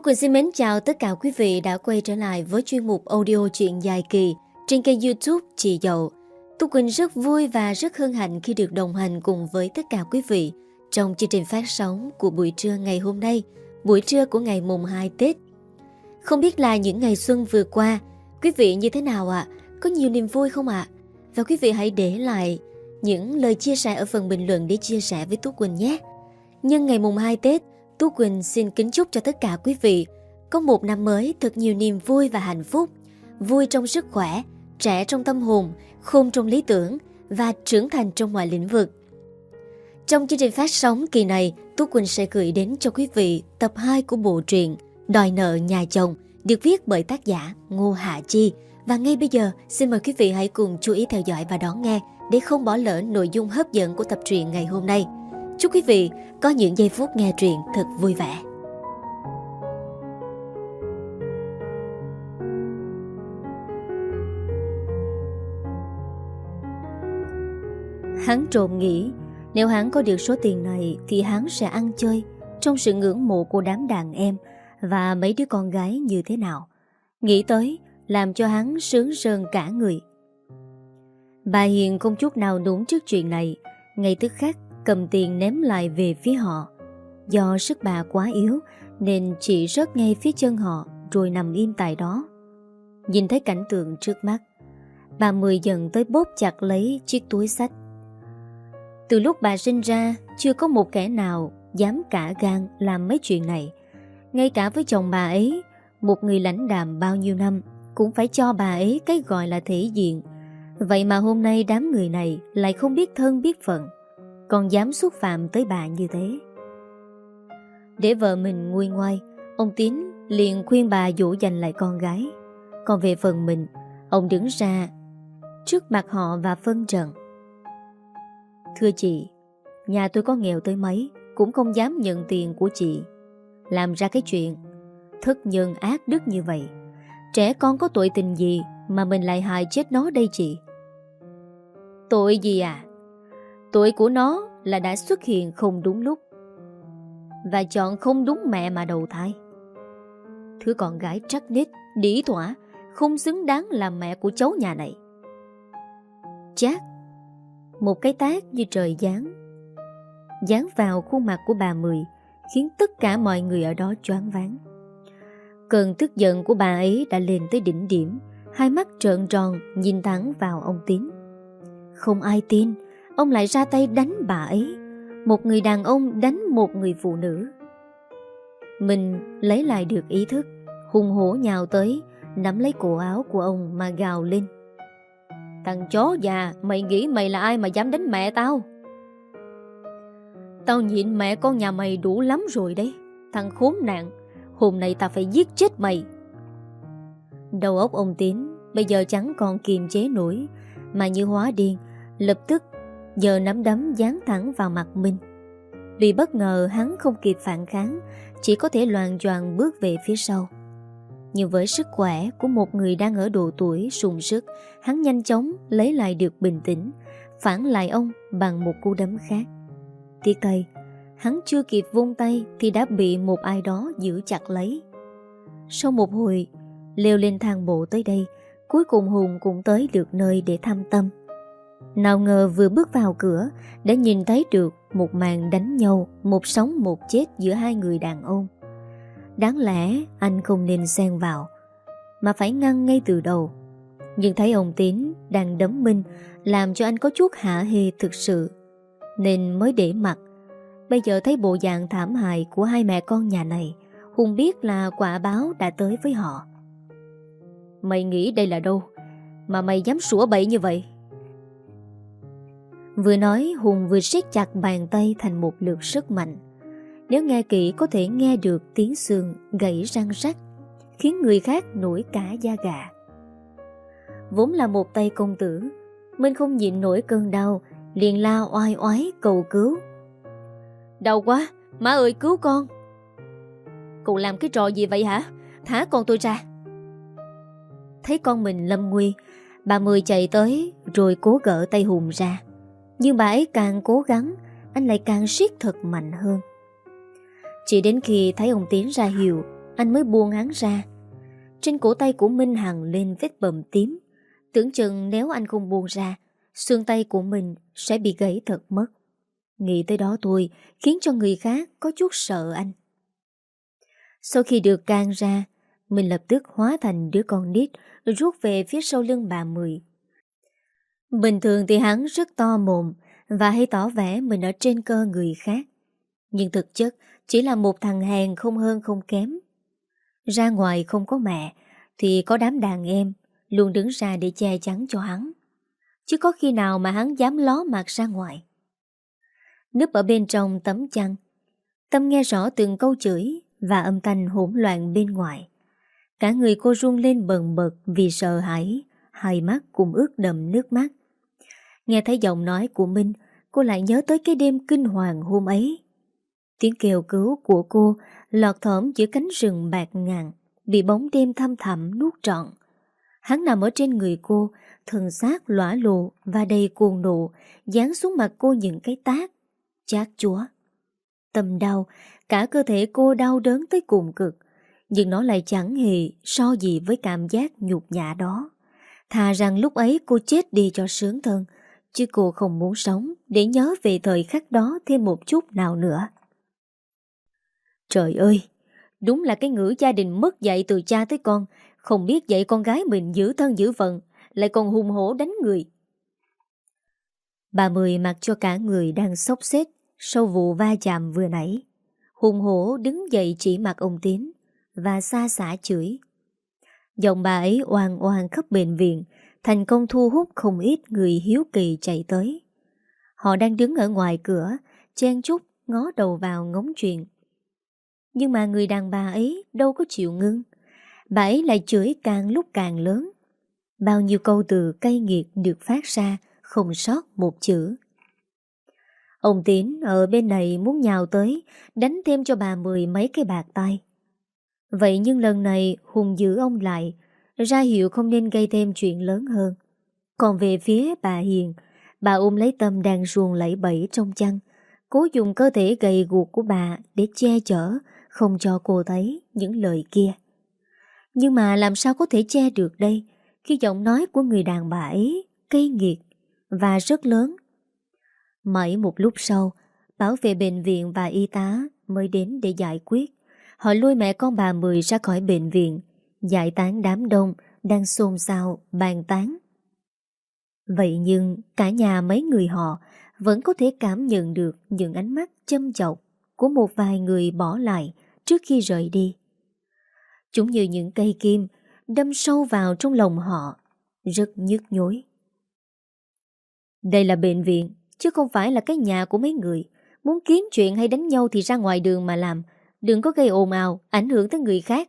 Quỳnh xin mến chào tất cả quý vị đã quay trở lại với chuyên mục audio truyện dài kỳ trên kênh YouTube Chị Dậu. Tú Quỳnh rất vui và rất hân hạnh khi được đồng hành cùng với tất cả quý vị trong chương trình phát sóng của buổi trưa ngày hôm nay, buổi trưa của ngày mùng 2 Tết. Không biết là những ngày xuân vừa qua, quý vị như thế nào ạ? Có nhiều niềm vui không ạ? Và quý vị hãy để lại những lời chia sẻ ở phần bình luận để chia sẻ với Tú Quỳnh nhé. Nhân ngày mùng 2 Tết, Tú Quỳnh xin kính chúc cho tất cả quý vị có một năm mới thật nhiều niềm vui và hạnh phúc, vui trong sức khỏe, trẻ trong tâm hồn, khôn trong lý tưởng và trưởng thành trong mọi lĩnh vực. Trong chương trình phát sóng kỳ này, Tú Quỳnh sẽ gửi đến cho quý vị tập 2 của bộ truyện Đòi nợ nhà chồng được viết bởi tác giả Ngô Hạ Chi. Và ngay bây giờ, xin mời quý vị hãy cùng chú ý theo dõi và đón nghe để không bỏ lỡ nội dung hấp dẫn của tập truyện ngày hôm nay. Chúc quý vị có những giây phút nghe truyện thật vui vẻ. Hắn trộm nghĩ nếu hắn có được số tiền này thì hắn sẽ ăn chơi trong sự ngưỡng mộ của đám đàn em và mấy đứa con gái như thế nào. Nghĩ tới làm cho hắn sướng rơn cả người. Bà Hiền không chút nào đúng trước chuyện này, ngay tức khắc cầm tiền ném lại về phía họ. Do sức bà quá yếu nên chị rớt ngay phía chân họ rồi nằm im tại đó. Nhìn thấy cảnh tượng trước mắt, bà Mười dần tới bóp chặt lấy chiếc túi xách. Từ lúc bà sinh ra, chưa có một kẻ nào dám cả gan làm mấy chuyện này. Ngay cả với chồng bà ấy, một người lãnh đạm bao nhiêu năm, cũng phải cho bà ấy cái gọi là thể diện. Vậy mà hôm nay đám người này lại không biết thân biết phận, còn dám xúc phạm tới bà như thế. Để vợ mình nguôi ngoai, ông Tín liền khuyên bà dỗ dành lại con gái. Còn về phần mình, ông đứng ra trước mặt họ và phân trần. Thưa chị, nhà tôi có nghèo tới mấy cũng không dám nhận tiền của chị. Làm ra cái chuyện thất nhân ác đức như vậy. Trẻ con có tội tình gì mà mình lại hại chết nó đây chị? Tội gì à? Tội của nó là đã xuất hiện không đúng lúc và chọn không đúng mẹ mà đầu thai. Thứ con gái trắc nết, đĩ thỏa, không xứng đáng làm mẹ của cháu nhà này. Chát, một cái tát như trời giáng vào khuôn mặt của bà Mười, khiến tất cả mọi người ở đó choáng váng. Cơn tức giận của bà ấy đã lên tới đỉnh điểm, hai mắt trợn tròn nhìn thẳng vào ông Tín. Không ai tin ông lại ra tay đánh bà ấy, một người đàn ông đánh một người phụ nữ. Mình lấy lại được ý thức, hùng hổ nhào tới, nắm lấy cổ áo của ông mà gào lên. Thằng chó già, mày nghĩ mày là ai mà dám đánh mẹ tao? Tao nhịn mẹ con nhà mày đủ lắm rồi đấy. Thằng khốn nạn, hôm nay tao phải giết chết mày. Đầu óc ông Tín bây giờ chẳng còn kiềm chế nổi, mà như hóa điên, lập tức giờ nắm đấm giáng thẳng vào mặt Minh. Vì bất ngờ hắn không kịp phản kháng, chỉ có thể loạng choạng bước về phía sau. Nhưng với sức khỏe của một người đang ở độ tuổi sung sức, hắn nhanh chóng lấy lại được bình tĩnh, phản lại ông bằng một cú đấm khác. Tiếc thay, hắn chưa kịp vung tay thì đã bị một ai đó giữ chặt lấy. Sau một hồi leo lên thang bộ tới đây, cuối cùng Hùng cũng tới được nơi để thăm Tâm. Nào ngờ vừa bước vào cửa đã nhìn thấy được một màn đánh nhau, một sống một chết giữa hai người đàn ông. Đáng lẽ anh không nên xen vào, mà phải ngăn ngay từ đầu. Nhưng thấy ông Tín đang đấm Minh làm cho anh có chút hả hê thực sự, nên mới để mặc. Bây giờ thấy bộ dạng thảm hại của hai mẹ con nhà này, Hùng biết là quả báo đã tới với họ. Mày nghĩ đây là đâu mà mày dám sủa bậy như vậy? Vừa nói Hùng vừa siết chặt bàn tay thành một lượt rất mạnh. Nếu nghe kỹ có thể nghe được tiếng xương gãy răng rắc, khiến người khác nổi cả da gà. Vốn là một tay công tử, Minh không nhịn nổi cơn đau, liền la oai oái cầu cứu. Đau quá, má ơi cứu con. Cậu làm cái trò gì vậy hả? Thả con tôi ra. Thấy con mình lâm nguy, bà Mười chạy tới rồi cố gỡ tay Hùng ra. Nhưng bà ấy càng cố gắng, anh lại càng siết thật mạnh hơn. Chỉ đến khi thấy ông Tiến ra hiệu, anh mới buông hắn ra. Trên cổ tay của Minh hằn lên vết bầm tím. Tưởng chừng nếu anh không buông ra, xương tay của mình sẽ bị gãy thật mất. Nghĩ tới đó thôi khiến cho người khác có chút sợ anh. Sau khi được can ra, mình lập tức hóa thành đứa con nít rút về phía sau lưng bà Mười. Bình thường thì hắn rất to mồm và hay tỏ vẻ mình ở trên cơ người khác. Nhưng thực chất chỉ là một thằng hèn không hơn không kém. Ra ngoài không có mẹ thì có đám đàn em luôn đứng ra để che chắn cho hắn. Chứ có khi nào mà hắn dám ló mặt ra ngoài. Núp ở bên trong tấm chăn, Tâm nghe rõ từng câu chửi và âm thanh hỗn loạn bên ngoài. Cả người cô run lên bần bật vì sợ hãi, hai mắt cũng ướt đẫm nước mắt. Nghe thấy giọng nói của Minh, cô lại nhớ tới cái đêm kinh hoàng hôm ấy. Tiếng kêu cứu của cô lọt thỏm giữa cánh rừng bạt ngàn, bị bóng đêm thăm thẳm nuốt trọn. Hắn nằm ở trên người cô, thân xác lõa lồ và đầy cuồng nộ, giáng xuống mặt cô những cái tát chát chúa. Tâm đau, cả cơ thể cô đau đớn tới cùng cực, nhưng nó lại chẳng hề so gì với cảm giác nhục nhã đó. Thà rằng lúc ấy cô chết đi cho sướng thân, chứ cô không muốn sống để nhớ về thời khắc đó thêm một chút nào nữa. Trời ơi, đúng là cái ngữ gia đình mất dạy từ cha tới con, không biết dạy con gái mình giữ thân giữ phận, lại còn hùng hổ đánh người. Bà Mười mặc cho cả người đang xốc xếch sau vụ va chạm vừa nãy. Hùng hổ đứng dậy chỉ mặt ông Tín và xa xả chửi. Giọng bà ấy oàn oàn khắp bệnh viện, thành công thu hút không ít người hiếu kỳ chạy tới. Họ đang đứng ở ngoài cửa, chen chúc ngó đầu vào ngóng chuyện. Nhưng mà người đàn bà ấy đâu có chịu ngưng. Bà ấy lại chửi càng lúc càng lớn. Bao nhiêu câu từ cay nghiệt được phát ra, không sót một chữ. Ông Tín ở bên này muốn nhào tới, đánh thêm cho bà Mười mấy cái bạt tay. Vậy nhưng lần này Hùng giữ ông lại, ra hiệu không nên gây thêm chuyện lớn hơn. Còn về phía bà Hiền, bà ôm lấy Tâm đang ruồng lẩy bẩy trong chăn, cố dùng cơ thể gầy guộc của bà để che chở, không cho cô thấy những lời kia. Nhưng mà làm sao có thể che được đây, khi giọng nói của người đàn bà ấy cay nghiệt và rất lớn. Mãi một lúc sau, bảo vệ bệnh viện và y tá mới đến để giải quyết. Họ lôi mẹ con bà Mười ra khỏi bệnh viện, giải tán đám đông đang xôn xao bàn tán. Vậy nhưng cả nhà mấy người họ vẫn có thể cảm nhận được những ánh mắt châm chọc của một vài người bỏ lại trước khi rời đi. Chúng như những cây kim đâm sâu vào trong lòng họ, rất nhức nhối. Đây là bệnh viện, chứ không phải là cái nhà của mấy người. Muốn kiếm chuyện hay đánh nhau thì ra ngoài đường mà làm, đừng có gây ồn ào, ảnh hưởng tới người khác.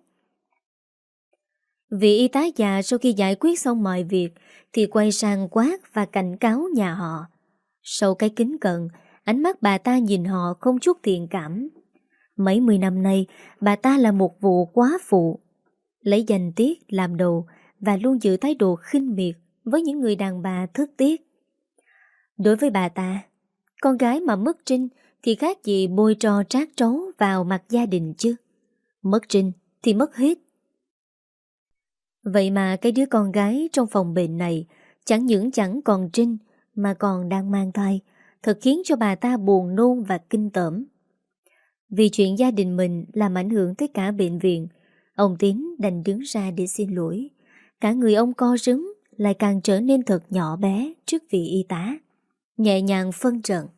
Vị y tá già sau khi giải quyết xong mọi việc thì quay sang quát và cảnh cáo nhà họ. Sau cái kính cận, ánh mắt bà ta nhìn họ không chút thiện cảm. Mấy mươi năm nay, bà ta là một vụ quá phụ, lấy danh tiết làm đầu và luôn giữ thái độ khinh miệt với những người đàn bà thất tiết. Đối với bà ta, con gái mà mất trinh thì khác gì bôi tro trát trấu vào mặt gia đình chứ. Mất trinh thì mất hết. Vậy mà cái đứa con gái trong phòng bệnh này chẳng những chẳng còn trinh mà còn đang mang thai, thật khiến cho bà ta buồn nôn và kinh tởm. Vì chuyện gia đình mình làm ảnh hưởng tới cả bệnh viện, ông Tín đành đứng ra để xin lỗi. Cả người ông co rúm lại càng trở nên thật nhỏ bé trước vị y tá, nhẹ nhàng phân trần.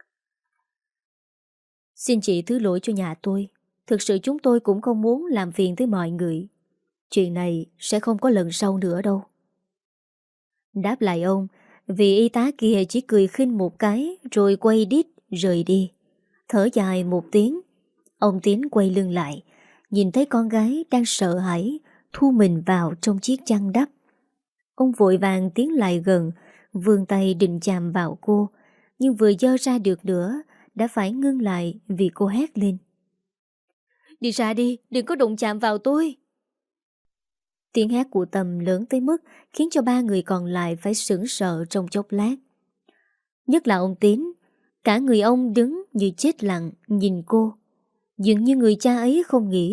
Xin chị thứ lỗi cho nhà tôi. Thực sự chúng tôi cũng không muốn làm phiền tới mọi người. Chuyện này sẽ không có lần sau nữa đâu. Đáp lại ông, vị y tá kia chỉ cười khinh một cái rồi quay đít rời đi. Thở dài một tiếng, ông Tín quay lưng lại, nhìn thấy con gái đang sợ hãi thu mình vào trong chiếc chăn đắp. Ông vội vàng tiến lại gần, vươn tay định chạm vào cô, nhưng vừa giơ ra được nữa đã phải ngưng lại vì cô hét lên. Đi ra đi, đừng có đụng chạm vào tôi. Tiếng hét của Tâm lớn tới mức khiến cho ba người còn lại phải sững sờ trong chốc lát. Nhất là ông Tín, cả người ông đứng như chết lặng nhìn cô. Dường như người cha ấy không nghĩ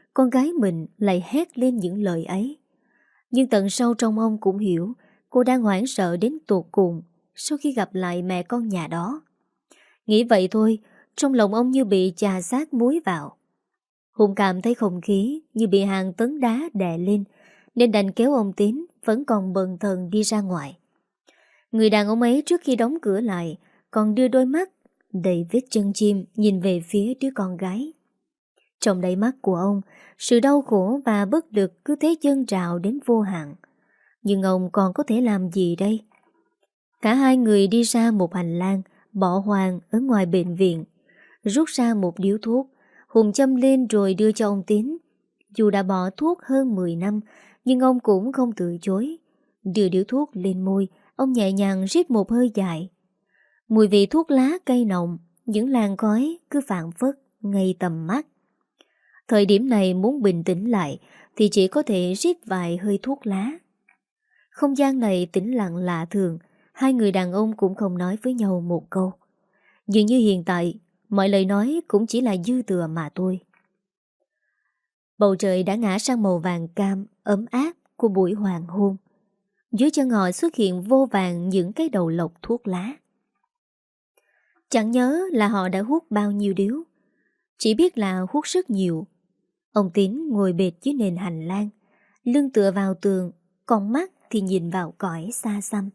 con gái mình lại hét lên những lời ấy. Nhưng tận sâu trong ông cũng hiểu cô đang hoảng sợ đến tột cùng sau khi gặp lại mẹ con nhà đó. Nghĩ vậy thôi, trong lòng ông như bị chà xát muối vào. Hùng cảm thấy không khí như bị hàng tấn đá đè lên, nên đành kéo ông Tín vẫn còn bần thần đi ra ngoài. Người đàn ông ấy trước khi đóng cửa lại còn đưa đôi mắt đầy vết chân chim nhìn về phía đứa con gái. Trong đáy mắt của ông, sự đau khổ và bất lực cứ thế dâng trào đến vô hạn. Nhưng ông còn có thể làm gì đây? Cả hai người đi ra một hành lang bỏ hoang ở ngoài bệnh viện, rút ra một điếu thuốc. Hùng châm lên rồi đưa cho ông Tín. Dù đã bỏ thuốc hơn 10 năm, nhưng ông cũng không từ chối. Đưa điếu thuốc lên môi, ông nhẹ nhàng rít một hơi dài. Mùi vị thuốc lá cay nồng, những làn khói cứ phảng phất ngay tầm mắt. Thời điểm này muốn bình tĩnh lại thì chỉ có thể rít vài hơi thuốc lá. Không gian này tĩnh lặng lạ thường, hai người đàn ông cũng không nói với nhau một câu. Dường như hiện tại, mọi lời nói cũng chỉ là dư thừa mà thôi. Bầu trời đã ngã sang màu vàng cam, ấm áp của buổi hoàng hôn. Dưới chân họ xuất hiện vô vàn những cái đầu lộc thuốc lá. Chẳng nhớ là họ đã hút bao nhiêu điếu, chỉ biết là hút rất nhiều. Ông Tín ngồi bệt dưới nền hành lang, lưng tựa vào tường, còn mắt thì nhìn vào cõi xa xăm.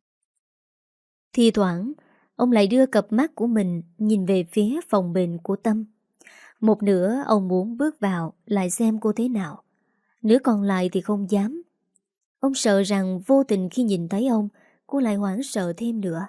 Thì thoảng, ông lại đưa cặp mắt của mình nhìn về phía phòng bệnh của Tâm. Một nửa ông muốn bước vào lại xem cô thế nào, nửa còn lại thì không dám. Ông sợ rằng vô tình khi nhìn thấy ông, cô lại hoảng sợ thêm nữa.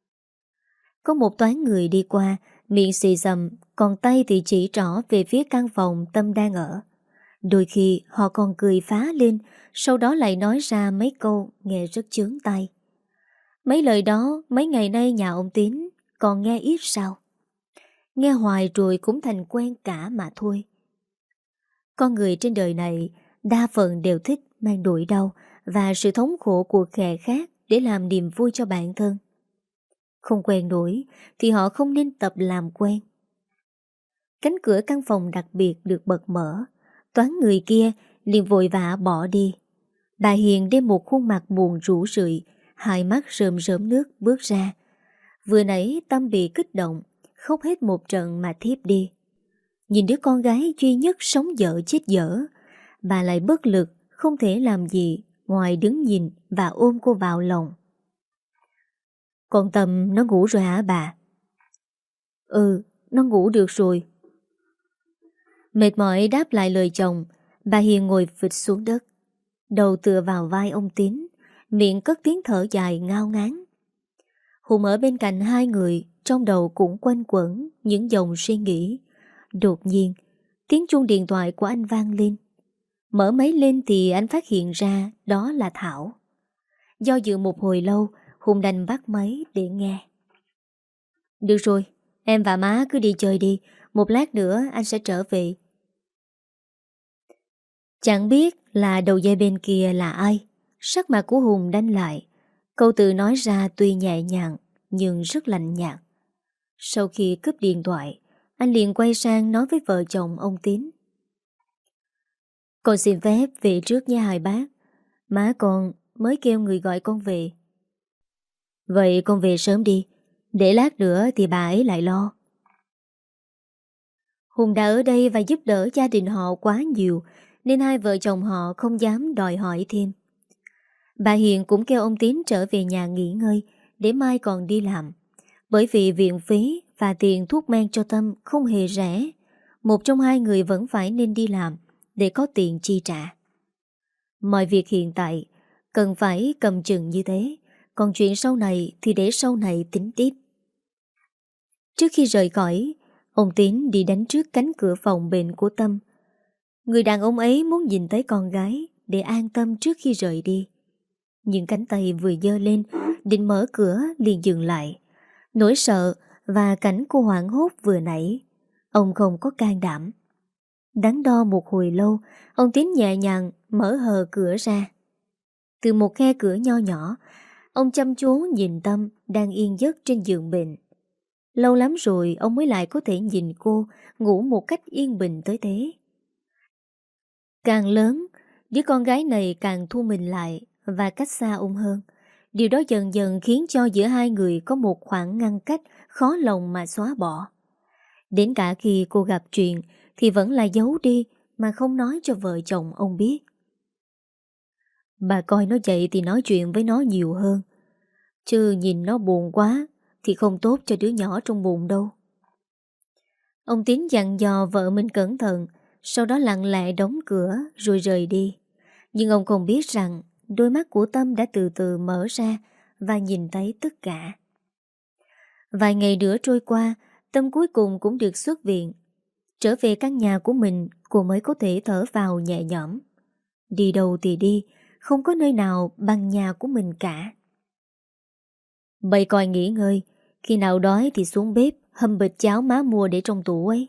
Có một toán người đi qua, miệng xì xầm, còn tay thì chỉ trỏ về phía căn phòng Tâm đang ở. Đôi khi họ còn cười phá lên, sau đó lại nói ra mấy câu nghe rất chướng tai. Mấy lời đó mấy ngày nay nhà ông Tín còn nghe ít sao. Nghe hoài rồi cũng thành quen cả mà thôi. Con người trên đời này đa phần đều thích mang nỗi đau và sự thống khổ của kẻ khác để làm niềm vui cho bản thân. Không quen nổi thì họ không nên tập làm quen. Cánh cửa căn phòng đặc biệt được bật mở. Toán người kia liền vội vã bỏ đi. Bà Hiền đem một khuôn mặt buồn rũ rượi, hai mắt rơm rớm nước bước ra. Vừa nãy Tâm bị kích động, khóc hết một trận mà thiếp đi. Nhìn đứa con gái duy nhất sống dở chết dở, bà lại bất lực, không thể làm gì ngoài đứng nhìn và ôm cô vào lòng. Con Tâm nó ngủ rồi hả bà? Ừ, nó ngủ được rồi. Mệt mỏi đáp lại lời chồng, bà Hiền ngồi phịch xuống đất, đầu tựa vào vai ông Tín, miệng cất tiếng thở dài ngao ngán. Hùng ở bên cạnh hai người, trong đầu cũng quanh quẩn những dòng suy nghĩ. Đột nhiên, tiếng chuông điện thoại của anh vang lên. Mở máy lên thì anh phát hiện ra đó là Thảo. Do dự một hồi lâu, Hùng đành bắt máy để nghe. Được rồi, em và má cứ đi chơi đi, một lát nữa anh sẽ trở về. Chẳng biết là đầu dây bên kia là ai. Sắc mặt của Hùng đanh lại. Câu từ nói ra tuy nhẹ nhàng nhưng rất lạnh nhạt. Sau khi cúp điện thoại, anh liền quay sang nói với vợ chồng ông Tín. Con xin phép về trước nha hai bác. Má con mới kêu người gọi con về. Vậy con về sớm đi, để lát nữa thì bà ấy lại lo. Hùng đã ở đây và giúp đỡ gia đình họ quá nhiều, nên hai vợ chồng họ không dám đòi hỏi thêm. Bà Hiền cũng kêu ông Tín trở về nhà nghỉ ngơi để mai còn đi làm. Bởi vì viện phí và tiền thuốc men cho Tâm không hề rẻ, một trong hai người vẫn phải nên đi làm để có tiền chi trả. Mọi việc hiện tại cần phải cầm chừng như thế, còn chuyện sau này thì để sau này tính tiếp. Trước khi rời khỏi, ông Tín đi đánh trước cánh cửa phòng bệnh của Tâm. Người đàn ông ấy muốn nhìn thấy con gái để an tâm trước khi rời đi. Nhưng cánh tay vừa giơ lên, định mở cửa liền dừng lại. Nỗi sợ và cảnh cô hoảng hốt vừa nãy, ông không có can đảm. Đắn đo một hồi lâu, ông Tín nhẹ nhàng mở hờ cửa ra. Từ một khe cửa nho nhỏ, ông chăm chú nhìn Tâm đang yên giấc trên giường bệnh. Lâu lắm rồi ông mới lại có thể nhìn cô ngủ một cách yên bình tới thế. Càng lớn, đứa con gái này càng thu mình lại và cách xa ông hơn. Điều đó dần dần khiến cho giữa hai người có một khoảng ngăn cách khó lòng mà xóa bỏ. Đến cả khi cô gặp chuyện thì vẫn là giấu đi mà không nói cho vợ chồng ông biết. Bà coi nó vậy thì nói chuyện với nó nhiều hơn. Chứ nhìn nó buồn quá thì không tốt cho đứa nhỏ trong bụng đâu. Ông Tín dặn dò vợ mình cẩn thận, sau đó lặng lẽ đóng cửa rồi rời đi. Nhưng ông không biết rằng đôi mắt của Tâm đã từ từ mở ra và nhìn thấy tất cả. Vài ngày nữa trôi qua, Tâm cuối cùng cũng được xuất viện. Trở về căn nhà của mình, cô mới có thể thở vào nhẹ nhõm. Đi đâu thì đi, không có nơi nào bằng nhà của mình cả. Bày coi nghỉ ngơi, khi nào đói thì xuống bếp hâm bịch cháo má mua để trong tủ ấy.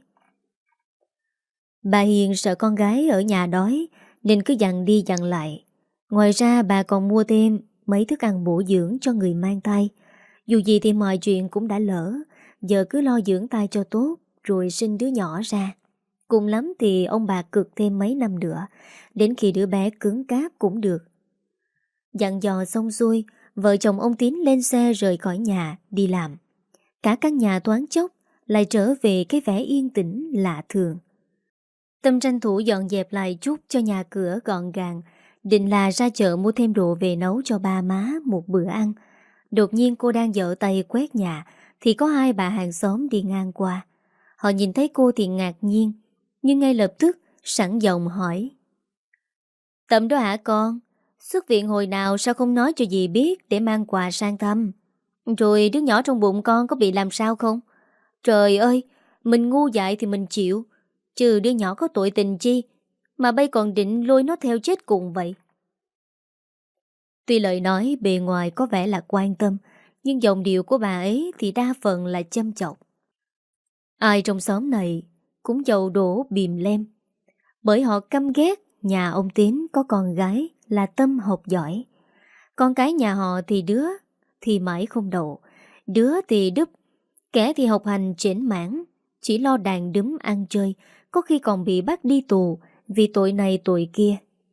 Bà Hiền sợ con gái ở nhà đói nên cứ dặn đi dặn lại. Ngoài ra bà còn mua thêm mấy thức ăn bổ dưỡng cho người mang thai. Dù gì thì mọi chuyện cũng đã lỡ, giờ cứ lo dưỡng thai cho tốt rồi sinh đứa nhỏ ra. Cùng lắm thì ông bà cực thêm mấy năm nữa, đến khi đứa bé cứng cáp cũng được. Dặn dò xong xuôi, vợ chồng ông Tín lên xe rời khỏi nhà đi làm. Cả căn nhà thoáng chốc lại trở về cái vẻ yên tĩnh lạ thường. Tâm tranh thủ dọn dẹp lại chút cho nhà cửa gọn gàng, định là ra chợ mua thêm đồ về nấu cho ba má một bữa ăn. Đột nhiên cô đang giở tay quét nhà thì có hai bà hàng xóm đi ngang qua. Họ nhìn thấy cô thì ngạc nhiên, nhưng ngay lập tức sẵn giọng hỏi: Tâm đó hả con? Xuất viện hồi nào sao không nói cho dì biết để mang quà sang thăm? Rồi đứa nhỏ trong bụng con có bị làm sao không? Trời ơi, mình ngu dại thì mình chịu, chứ đứa nhỏ có tội tình chi mà bây còn định lôi nó theo chết cùng vậy. Tuy lời nói bề ngoài có vẻ là quan tâm, nhưng giọng điệu của bà ấy thì đa phần là châm chọc. Ai trong xóm này cũng dầu đổ bìm lem, bởi họ căm ghét nhà ông Tín có con gái là Tâm học giỏi. Con cái nhà họ thì đứa thì mãi không đậu, đứa thì đúp, kẻ thì học hành chểnh mảng, chỉ lo đàn đúm ăn chơi, có khi còn bị bắt đi tù vì tội này tội kia.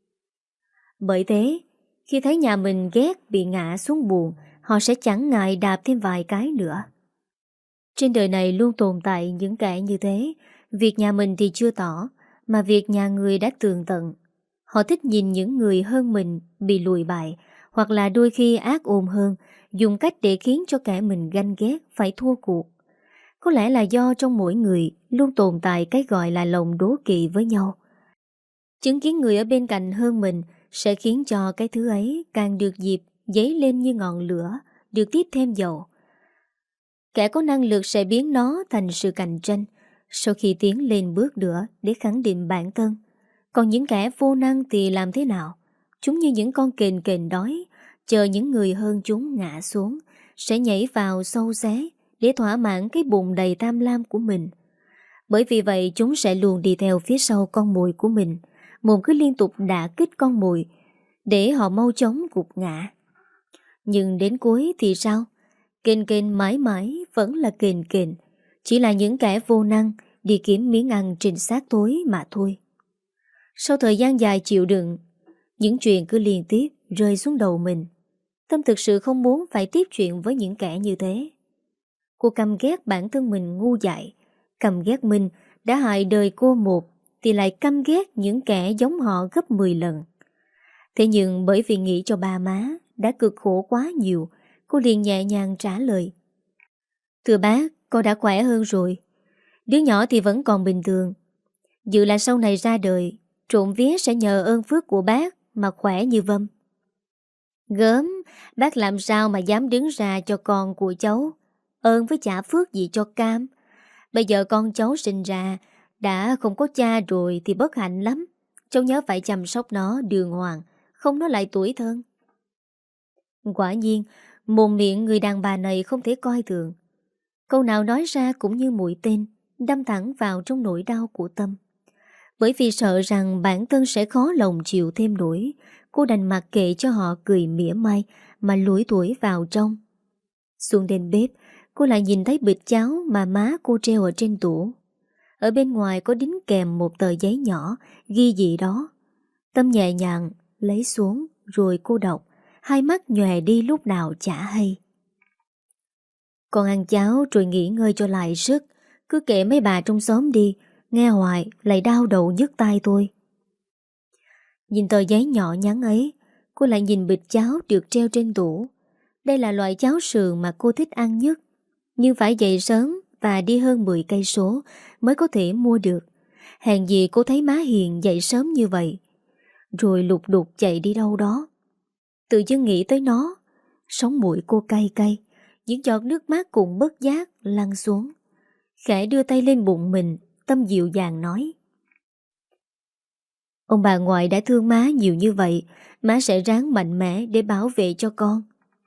Bởi thế, khi thấy nhà mình ghét bị ngã xuống buồn, họ sẽ chẳng ngại đạp thêm vài cái nữa. Trên đời này luôn tồn tại những kẻ như thế. Việc nhà mình thì chưa tỏ, mà việc nhà người đã tường tận. Họ thích nhìn những người hơn mình bị lùi bại, hoặc là đôi khi ác ôn hơn, dùng cách để khiến cho kẻ mình ganh ghét phải thua cuộc. Có lẽ là do trong mỗi người luôn tồn tại cái gọi là lòng đố kỵ với nhau. Chứng kiến người ở bên cạnh hơn mình sẽ khiến cho cái thứ ấy càng được dịp dấy lên như ngọn lửa, được tiếp thêm dầu. Kẻ có năng lực sẽ biến nó thành sự cạnh tranh sau khi tiến lên bước nữa để khẳng định bản thân. Còn những kẻ vô năng thì làm thế nào? Chúng như những con kền kền đói, chờ những người hơn chúng ngã xuống, sẽ nhảy vào sâu xé để thỏa mãn cái bụng đầy tham lam của mình. Bởi vì vậy chúng sẽ luôn đi theo phía sau con mồi của mình, mồm cứ liên tục đả kích con mồi để họ mau chóng gục ngã. Nhưng đến cuối thì sao? Kền kền mãi mãi vẫn là kền kền, chỉ là những kẻ vô năng đi kiếm miếng ăn trên xác tối mà thôi. Sau thời gian dài chịu đựng, những chuyện cứ liên tiếp rơi xuống đầu mình. Tâm thực sự không muốn phải tiếp chuyện với những kẻ như thế. Cô căm ghét bản thân mình ngu dại, căm ghét mình đã hại đời cô một, thì lại căm ghét những kẻ giống họ gấp 10 lần. Thế nhưng bởi vì nghĩ cho ba má đã cực khổ quá nhiều, cô liền nhẹ nhàng trả lời: Thưa bác, con đã khỏe hơn rồi. Đứa nhỏ thì vẫn còn bình thường. Dự là sau này ra đời, trộm vía sẽ nhờ ơn phước của bác mà khỏe như vâm. Gớm, bác làm sao mà dám đứng ra cho con của cháu ơn với chả phước gì cho cam. Bây giờ con cháu sinh ra đã không có cha rồi thì bất hạnh lắm. Cháu nhớ phải chăm sóc nó đường hoàng, không nó lại tủi thân. Quả nhiên, mồm miệng người đàn bà này không thể coi thường. Câu nào nói ra cũng như mũi tên, đâm thẳng vào trong nỗi đau của Tâm. Bởi vì sợ rằng bản thân sẽ khó lòng chịu thêm nổi, cô đành mặc kệ cho họ cười mỉa mai mà lủi thủi vào trong. Xuống đến bếp, cô lại nhìn thấy bịch cháo mà má cô treo ở trên tủ. Ở bên ngoài có đính kèm một tờ giấy nhỏ ghi gì đó. Tâm nhẹ nhàng lấy xuống rồi cô đọc, hai mắt nhòe đi lúc nào chả hay. Con ăn cháo rồi nghỉ ngơi cho lại sức, cứ kệ mấy bà trong xóm đi, nghe hoài lại đau đầu nhức tai tôi. Nhìn tờ giấy nhỏ nhắn ấy, cô lại nhìn bịch cháo được treo trên tủ. Đây là loại cháo sườn mà cô thích ăn nhất, nhưng phải dậy sớm và đi hơn 10 cây số mới có thể mua được. Hèn gì cô thấy má Hiền dậy sớm như vậy, rồi lục đục chạy đi đâu đó. Tự dưng nghĩ tới nó, sống mũi cô cay cay, những giọt nước mắt cũng bất giác lăn xuống. Khẽ đưa tay lên bụng mình, Tâm dịu dàng nói: ông bà ngoại đã thương má nhiều như vậy, má sẽ ráng mạnh mẽ để bảo vệ cho con.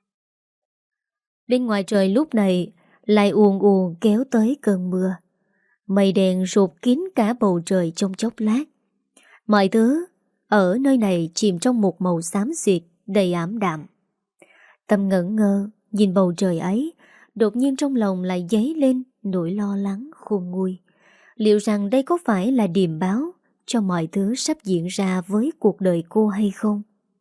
Bên ngoài trời lúc này lại ùn ùn kéo tới cơn mưa. Mây đen rụt kín cả bầu trời trong chốc lát. Mọi thứ ở nơi này chìm trong một màu xám xịt đầy ảm đạm. Tâm ngẩn ngơ nhìn bầu trời ấy, đột nhiên trong lòng lại dấy lên nỗi lo lắng khôn nguôi. Liệu rằng đây có phải là điềm báo cho mọi thứ sắp diễn ra với cuộc đời cô hay không?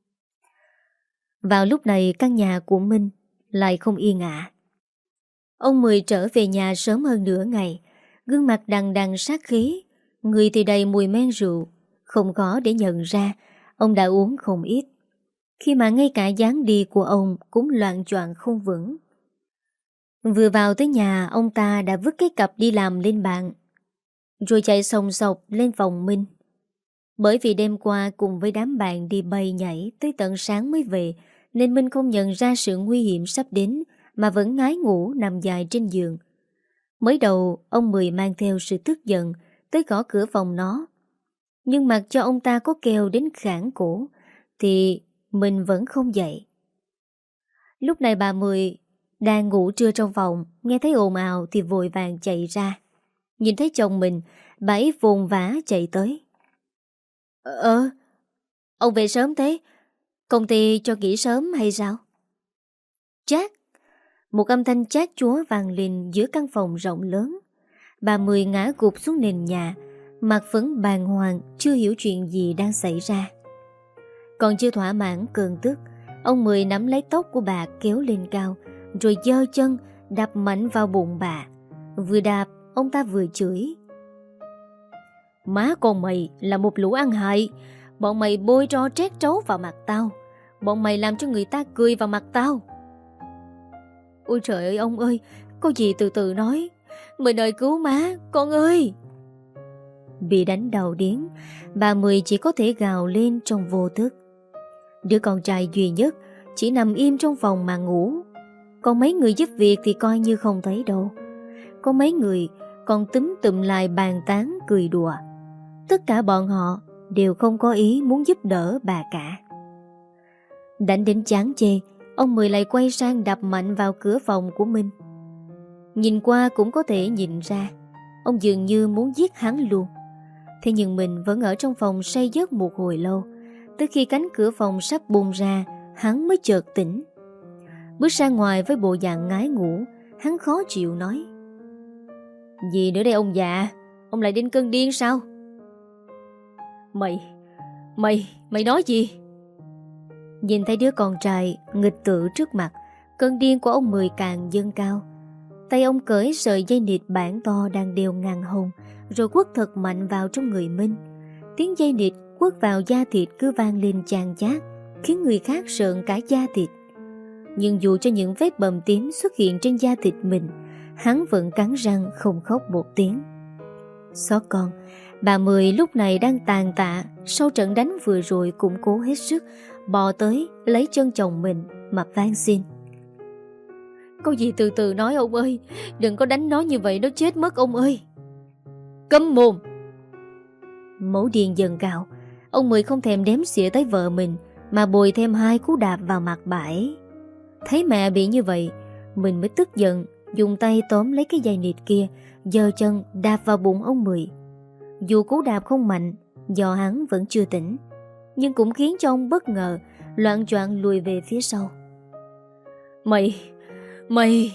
Vào lúc này căn nhà của Minh lại không yên ả. Ông Mười trở về nhà sớm hơn nửa ngày, gương mặt đằng đằng sát khí, người thì đầy mùi men rượu. Không khó để nhận ra ông đã uống không ít, khi mà ngay cả dáng đi của ông cũng loạng choạng không vững. Vừa vào tới nhà, ông ta đã vứt cái cặp đi làm lên bàn, rồi chạy sòng sọc lên phòng Minh. Bởi vì đêm qua cùng với đám bạn đi bay nhảy tới tận sáng mới về, nên Minh không nhận ra sự nguy hiểm sắp đến mà vẫn ngái ngủ nằm dài trên giường. Mới đầu ông Mười mang theo sự tức giận tới gõ cửa phòng nó, nhưng mặc cho ông ta có kêu đến khản cổ thì mình vẫn không dậy. Lúc này bà Mười đang ngủ trưa trong phòng, nghe thấy ồn ào thì vội vàng chạy ra. Nhìn thấy chồng mình, bà ấy vồn vã chạy tới. Ông về sớm thế, công ty cho nghỉ sớm hay sao? Chát! Một âm thanh chát chúa vang lên giữa căn phòng rộng lớn. Bà Mười ngã gục xuống nền nhà, mặt vẫn bàng hoàng, chưa hiểu chuyện gì đang xảy ra. Còn chưa thỏa mãn cơn tức, ông Mười nắm lấy tóc của bà kéo lên cao, rồi giơ chân đạp mạnh vào bụng bà. Vừa đạp, ông ta vừa chửi: má con mày là một lũ ăn hại. Bọn mày bôi tro trét trấu vào mặt tao. Bọn mày làm cho người ta cười vào mặt tao. Ôi trời ơi ông ơi, có gì từ từ nói. Mình ơi cứu má, con ơi. Bị đánh đầu điếng, bà Mười chỉ có thể gào lên trong vô thức. Đứa con trai duy nhất chỉ nằm im trong phòng mà ngủ. Còn mấy người giúp việc thì coi như không thấy đâu. Có mấy người còn túm tụm lại bàn tán cười đùa. Tất cả bọn họ đều không có ý muốn giúp đỡ bà cả. Đánh đến chán chê, ông Mười lại quay sang đập mạnh vào cửa phòng của Minh. Nhìn qua cũng có thể nhìn ra ông dường như muốn giết hắn luôn. Thế nhưng mình vẫn ở trong phòng say giấc một hồi lâu. Tới khi cánh cửa phòng sắp bung ra, hắn mới chợt tỉnh. Bước ra ngoài với bộ dạng ngái ngủ, hắn khó chịu nói: gì nữa đây ông già? Ông lại đến cơn điên sao? Mày nói gì? Nhìn thấy đứa con trai nghịch tử trước mặt, cơn điên của ông Mười càng dâng cao. Tay ông cởi sợi dây nịt bản to đang đeo ngang hông, rồi quất thật mạnh vào trong người Minh. Tiếng dây nịt quất vào da thịt cứ vang lên chang chát, khiến người khác sợn cả da thịt. Nhưng dù cho những vết bầm tím xuất hiện trên da thịt mình, hắn vẫn cắn răng không khóc một tiếng. Xót con, bà Mười lúc này đang tàn tạ sau trận đánh vừa rồi, cũng cố hết sức bò tới lấy chân chồng mình mà van xin: có gì từ từ nói ông ơi, đừng có đánh nó như vậy, nó chết mất ông ơi. Câm mồm! Máu điên dần cao, ông Mười không thèm đếm xỉa tới vợ mình mà bồi thêm 2 cú đạp vào mặt bà ấy. Thấy mẹ bị như vậy, mình mới tức giận, dùng tay tóm lấy cái dây nịt kia, giơ chân đạp vào bụng ông Mười. Dù cú đạp không mạnh, do hắn vẫn chưa tỉnh, nhưng cũng khiến cho ông bất ngờ, loạng choạng lùi về phía sau. Mày...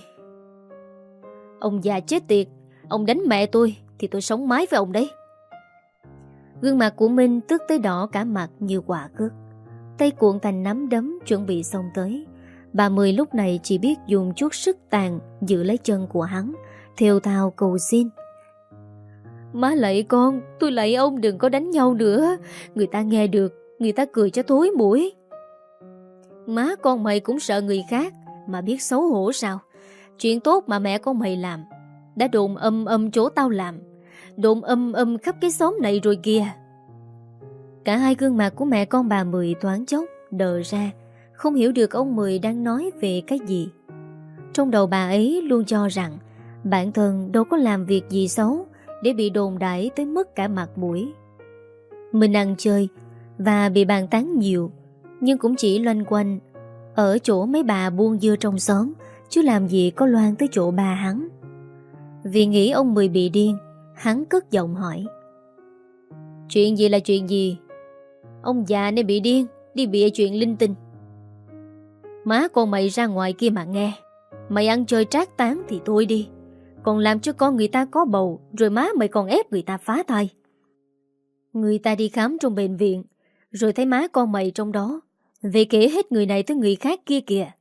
Ông già chết tiệt, ông đánh mẹ tôi thì tôi sống mái với ông đấy. Gương mặt của Minh tức tới đỏ cả mặt như quả cước. Tay cuộn thành nắm đấm chuẩn bị xông tới. Bà Mười lúc này chỉ biết dùng chút sức tàn giữ lấy chân của hắn, thều thào cầu xin. Má lạy con, tôi lạy ông đừng có đánh nhau nữa. Người ta nghe được, người ta cười cho thối mũi. Má con mày cũng sợ người khác mà biết xấu hổ sao? Chuyện tốt mà mẹ con mày làm đã đồn chỗ tao làm, đồn khắp cái xóm này rồi kìa. Cả hai gương mặt của mẹ con bà Mười thoáng chốc đờ ra, không hiểu được ông Mười đang nói về cái gì. Trong đầu bà ấy luôn cho rằng bản thân đâu có làm việc gì xấu để bị đồn đại tới mất cả mặt mũi. Mình ăn chơi và bị bàn tán nhiều, nhưng cũng chỉ loanh quanh ở chỗ mấy bà buôn dưa trong xóm, chứ làm gì có loan tới chỗ bà hắn. Vì nghĩ ông Mười bị điên, hắn cất giọng hỏi. Chuyện gì là chuyện gì? Ông già này bị điên, đi bịa chuyện linh tinh. Má con mày ra ngoài kia mà nghe. Mày ăn chơi trác tán thì thôi đi, còn làm cho con người ta có bầu, rồi má mày còn ép người ta phá thai. Người ta đi khám trong bệnh viện, rồi thấy má con mày trong đó, về kể hết người này tới người khác kia kìa.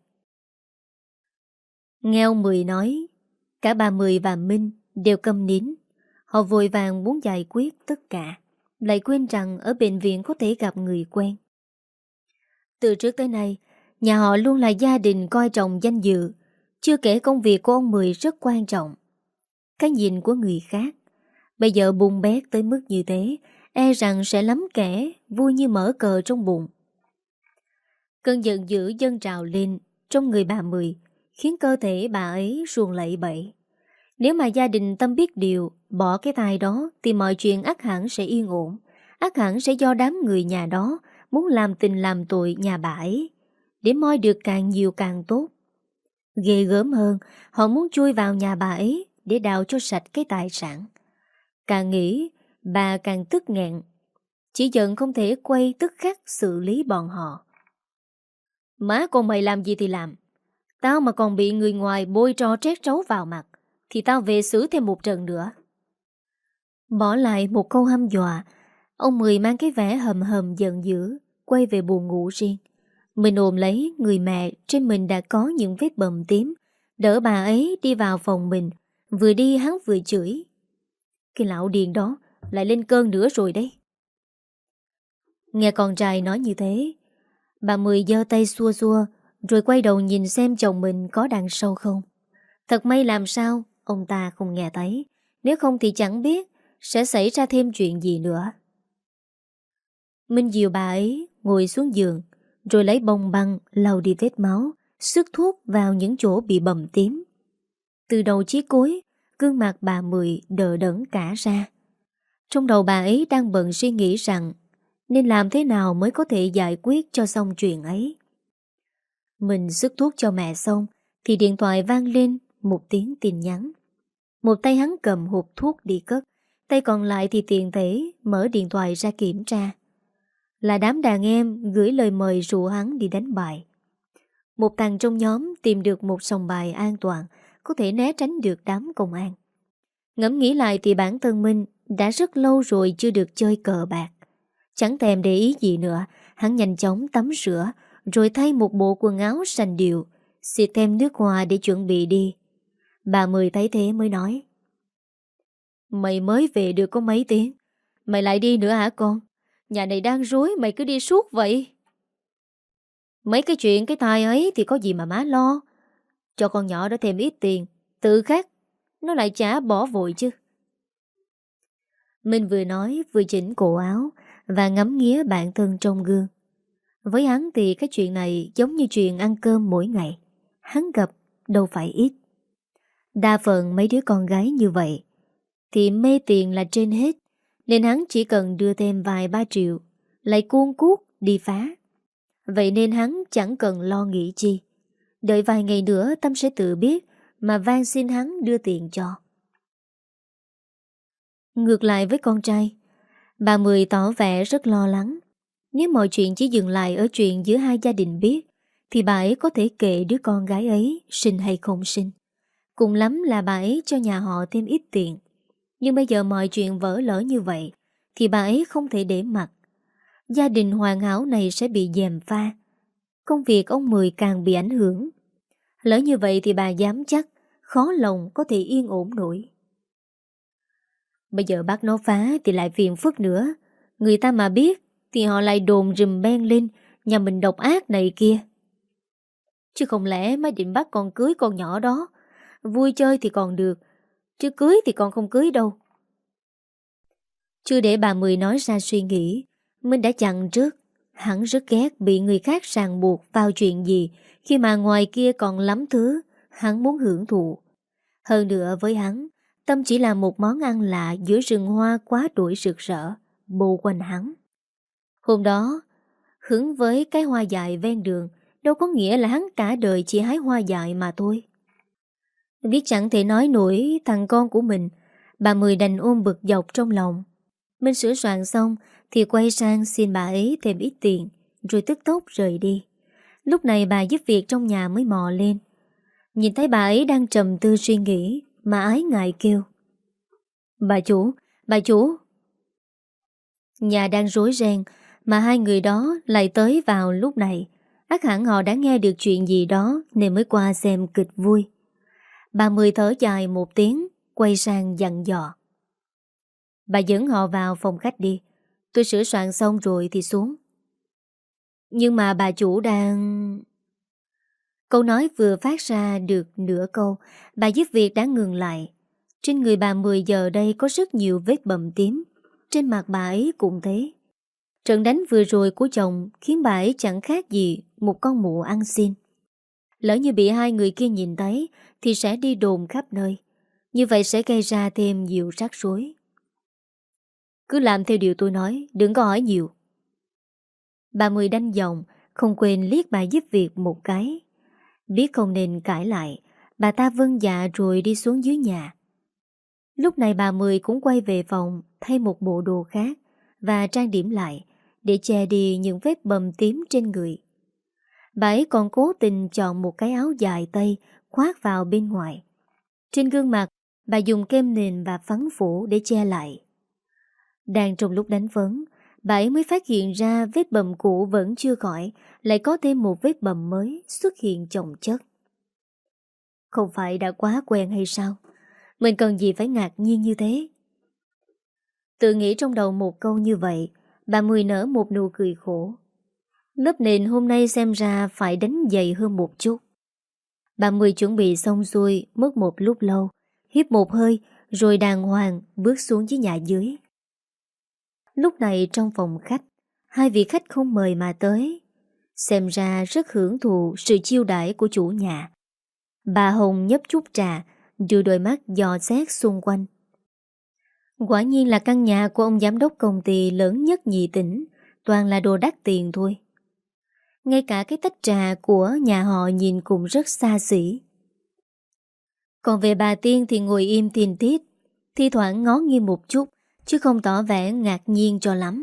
Nghe ông Mười nói, cả bà Mười và Minh đều câm nín. Họ vội vàng muốn giải quyết tất cả, lại quên rằng ở bệnh viện có thể gặp người quen. Từ trước tới nay, nhà họ luôn là gia đình coi trọng danh dự, chưa kể công việc của ông Mười rất quan trọng. Cái nhìn của người khác bây giờ bùng bét tới mức như thế, e rằng sẽ lắm kẻ vui như mở cờ trong bụng. Cơn giận dữ dâng trào lên trong người bà Mười, khiến cơ thể bà ấy ruồng lẩy bẩy. Nếu mà gia đình Tâm biết điều, bỏ cái tài đó, thì mọi chuyện ắt hẳn sẽ yên ổn. Ắt hẳn sẽ do đám người nhà đó muốn làm tình làm tội nhà bà ấy, để moi được càng nhiều càng tốt. Ghê gớm hơn, họ muốn chui vào nhà bà ấy để đào cho sạch cái tài sản. Càng nghĩ, bà càng tức nghẹn, chỉ giận không thể quay tức khắc xử lý bọn họ. Má con mày làm gì thì làm, tao mà còn bị người ngoài bôi tro trét trấu vào mặt thì tao về xử thêm một trận nữa. Bỏ lại một câu hăm dọa, ông Mười mang cái vẻ hầm hầm giận dữ quay về buồng ngủ riêng. Mình ôm lấy người mẹ trên mình đã có những vết bầm tím, đỡ bà ấy đi vào phòng mình. Vừa đi hắn vừa chửi. Cái lão điên đó lại lên cơn nữa rồi đấy. Nghe con trai nói như thế, bà Mười giơ tay xua xua, rồi quay đầu nhìn xem chồng mình có đằng sau không. Thật may làm sao ông ta không nghe thấy, nếu không thì chẳng biết sẽ xảy ra thêm chuyện gì nữa. Minh dìu bà ấy ngồi xuống giường, rồi lấy bông băng lau đi vết máu, sức thuốc vào những chỗ bị bầm tím. Từ đầu chí cuối, gương mặt bà Mười đờ đẫn cả ra. Trong đầu bà ấy đang bận suy nghĩ rằng nên làm thế nào mới có thể giải quyết cho xong chuyện ấy. Mình sức thuốc cho mẹ xong thì điện thoại vang lên một tiếng tin nhắn. Một tay hắn cầm hộp thuốc đi cất, tay còn lại thì tiện thể mở điện thoại ra kiểm tra. Là đám đàn em gửi lời mời rủ hắn đi đánh bài. Một thằng trong nhóm tìm được một sòng bài an toàn, có thể né tránh được đám công an. Ngẫm nghĩ lại thì bản thân Minh đã rất lâu rồi chưa được chơi cờ bạc. Chẳng thèm để ý gì nữa, hắn nhanh chóng tắm rửa, rồi thay một bộ quần áo sành điệu, xịt thêm nước hoa để chuẩn bị đi. Bà Mười thấy thế mới nói: Mày mới về được có mấy tiếng, mày lại đi nữa hả con? Nhà này đang rối, mày cứ đi suốt vậy. Mấy cái chuyện cái thai ấy thì có gì mà má lo. Cho con nhỏ đó thêm ít tiền, tự khắc nó lại trả bỏ vội chứ. Mình vừa nói vừa chỉnh cổ áo và ngắm nghía bản thân trong gương. Với hắn thì cái chuyện này giống như chuyện ăn cơm mỗi ngày. Hắn gặp đâu phải ít. Đa phần mấy đứa con gái như vậy thì mê tiền là trên hết, nên hắn chỉ cần đưa thêm vài 3 triệu lại cuốn cuốc đi phá. Vậy nên hắn chẳng cần lo nghĩ chi. Đợi vài ngày nữa Tâm sẽ tự biết mà van xin hắn đưa tiền cho. Ngược lại với con trai, bà Mười tỏ vẻ rất lo lắng. Nếu mọi chuyện chỉ dừng lại ở chuyện giữa hai gia đình biết, thì bà ấy có thể kệ đứa con gái ấy sinh hay không sinh. Cùng lắm là bà ấy cho nhà họ thêm ít tiền. Nhưng bây giờ mọi chuyện vỡ lỡ như vậy, thì bà ấy không thể để mặc. Gia đình hoàn hảo này sẽ bị gièm pha. Công việc ông Mười càng bị ảnh hưởng. Lỡ như vậy thì bà dám chắc khó lòng có thể yên ổn nổi. Bây giờ bắt nó phá thì lại phiền phức nữa. Người ta mà biết thì họ lại đồn rùm beng lên nhà mình độc ác này kia. Chứ không lẽ mới định bắt con cưới con nhỏ đó. Vui chơi thì còn được, chứ cưới thì con không cưới đâu. Chưa để bà Mười nói ra suy nghĩ, Minh đã chặn trước. Hắn rất ghét bị người khác ràng buộc vào chuyện gì, khi mà ngoài kia còn lắm thứ hắn muốn hưởng thụ. Hơn nữa với hắn, tâm chỉ là một món ăn lạ giữa rừng hoa quá đổi rực rỡ bồ quanh hắn. Hôm đó, hứng với cái hoa dại ven đường đâu có nghĩa là hắn cả đời chỉ hái hoa dại mà thôi. Biết chẳng thể nói nổi thằng con của mình, bà Mười đành ôm bực dọc trong lòng. Mình sửa soạn xong thì quay sang xin bà ấy thêm ít tiền, rồi tức tốc rời đi. Lúc này bà giúp việc trong nhà mới mò lên. Nhìn thấy bà ấy đang trầm tư suy nghĩ mà ái ngại kêu: bà chủ. Nhà đang rối ren mà hai người đó lại tới vào lúc này. Ắt hẳn họ đã nghe được chuyện gì đó nên mới qua xem kịch vui. Bà Mười thở dài một tiếng, quay sang dặn dò: bà dẫn họ vào phòng khách đi, tôi sửa soạn xong rồi thì xuống. Nhưng mà bà chủ đang... Câu nói vừa phát ra được nửa câu, bà giúp việc đã ngừng lại. Trên người bà Mười giờ đây có rất nhiều vết bầm tím. Trên mặt bà ấy cũng thế. Trận đánh vừa rồi của chồng khiến bà ấy chẳng khác gì một con mụ ăn xin. Lỡ như bị hai người kia nhìn thấy thì sẽ đi đồn khắp nơi. Như vậy sẽ gây ra thêm nhiều rắc rối. Cứ làm theo điều tôi nói, đừng có hỏi nhiều. Bà Mười đanh giọng, không quên liếc bà giúp việc một cái. Biết không nên cãi lại, bà ta vâng dạ rồi đi xuống dưới nhà. Lúc này bà Mười cũng quay về phòng thay một bộ đồ khác và trang điểm lại để che đi những vết bầm tím trên người. Bà ấy còn cố tình chọn một cái áo dài tây khoác vào bên ngoài. Trên gương mặt, bà dùng kem nền và phấn phủ để che lại. Đang trong lúc đánh vấn, bà ấy mới phát hiện ra vết bầm cũ vẫn chưa khỏi, lại có thêm một vết bầm mới xuất hiện chồng chất. Không phải đã quá quen hay sao? Mình cần gì phải ngạc nhiên như thế? Tự nghĩ trong đầu một câu như vậy, bà Mười nở một nụ cười khổ. Lớp nền hôm nay xem ra phải đánh dày hơn một chút. Bà Mười chuẩn bị xong xuôi mất một lúc lâu, hít một hơi rồi đàng hoàng bước xuống dưới nhà dưới. Lúc này trong phòng khách, hai vị khách không mời mà tới, xem ra rất hưởng thụ sự chiêu đãi của chủ nhà. Bà Hồng nhấp chút trà, đưa đôi mắt dò xét xung quanh. Quả nhiên là căn nhà của ông giám đốc công ty lớn nhất nhì tỉnh, toàn là đồ đắt tiền thôi. Ngay cả cái tách trà của nhà họ nhìn cũng rất xa xỉ. Còn về bà Tiên thì ngồi im thiền thiết, thi thoảng ngó nghiêng một chút, chứ không tỏ vẻ ngạc nhiên cho lắm.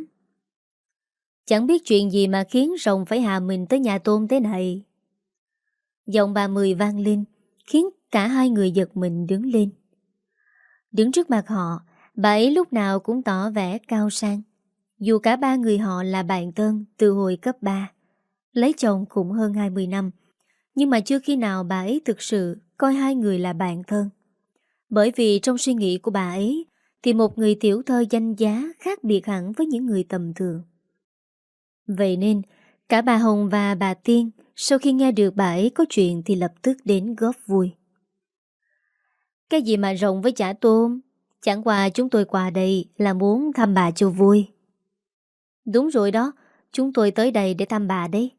Chẳng biết chuyện gì mà khiến rồng phải hạ mình tới nhà tôm thế này. Giọng bà Mười vang lên, khiến cả hai người giật mình đứng lên. Đứng trước mặt họ, bà ấy lúc nào cũng tỏ vẻ cao sang. Dù cả ba người họ là bạn thân từ hồi cấp 3, lấy chồng cũng hơn 20 năm, nhưng mà chưa khi nào bà ấy thực sự coi hai người là bạn thân. Bởi vì trong suy nghĩ của bà ấy thì một người tiểu thơ danh giá khác biệt hẳn với những người tầm thường. Vậy nên cả bà Hồng và bà Tiên sau khi nghe được bà ấy có chuyện thì lập tức đến góp vui. Cái gì mà rồng với chả tôm? Chẳng qua chúng tôi qua đây là muốn thăm bà cho vui. Đúng rồi đó, chúng tôi tới đây để thăm bà đấy.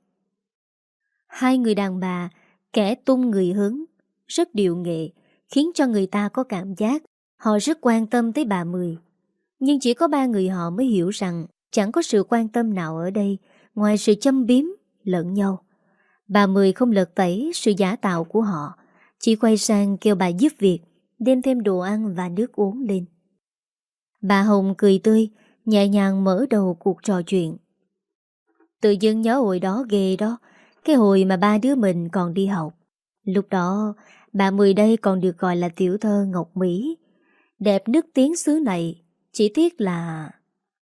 Hai người đàn bà, kẻ tung người hứng, rất điệu nghệ, khiến cho người ta có cảm giác họ rất quan tâm tới bà Mười. Nhưng chỉ có ba người họ mới hiểu rằng chẳng có sự quan tâm nào ở đây ngoài sự châm biếm lẫn nhau. Bà Mười không lật tẩy sự giả tạo của họ, chỉ quay sang kêu bà giúp việc đem thêm đồ ăn và nước uống lên. Bà Hồng cười tươi, nhẹ nhàng mở đầu cuộc trò chuyện. Tự dưng nhớ hồi đó ghê đó, cái hồi mà ba đứa mình còn đi học. Lúc đó bà Mười đây còn được gọi là tiểu thơ Ngọc Mỹ, đẹp nức tiếng xứ này. Chỉ tiếc là...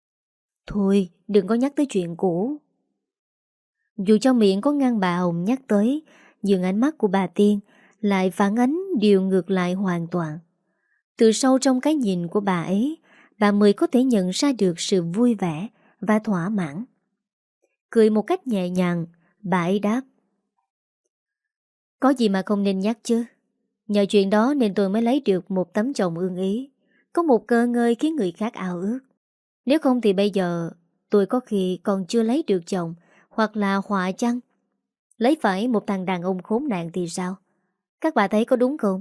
Thôi, đừng có nhắc tới chuyện cũ. Dù cho miệng có ngăn bà Hồng nhắc tới, nhưng ánh mắt của bà Tiên lại phản ánh điều ngược lại hoàn toàn. Từ sâu trong cái nhìn của bà ấy, bà Mười có thể nhận ra được sự vui vẻ và thỏa mãn. Cười một cách nhẹ nhàng, bà ấy đáp: Có gì mà không nên nhắc chứ. Nhờ chuyện đó nên tôi mới lấy được một tấm chồng ưng ý, có một cơ ngơi khiến người khác ao ước. Nếu không thì bây giờ tôi có khi còn chưa lấy được chồng, hoặc là họa chăng lấy phải một thằng đàn ông khốn nạn thì sao? Các bà thấy có đúng không?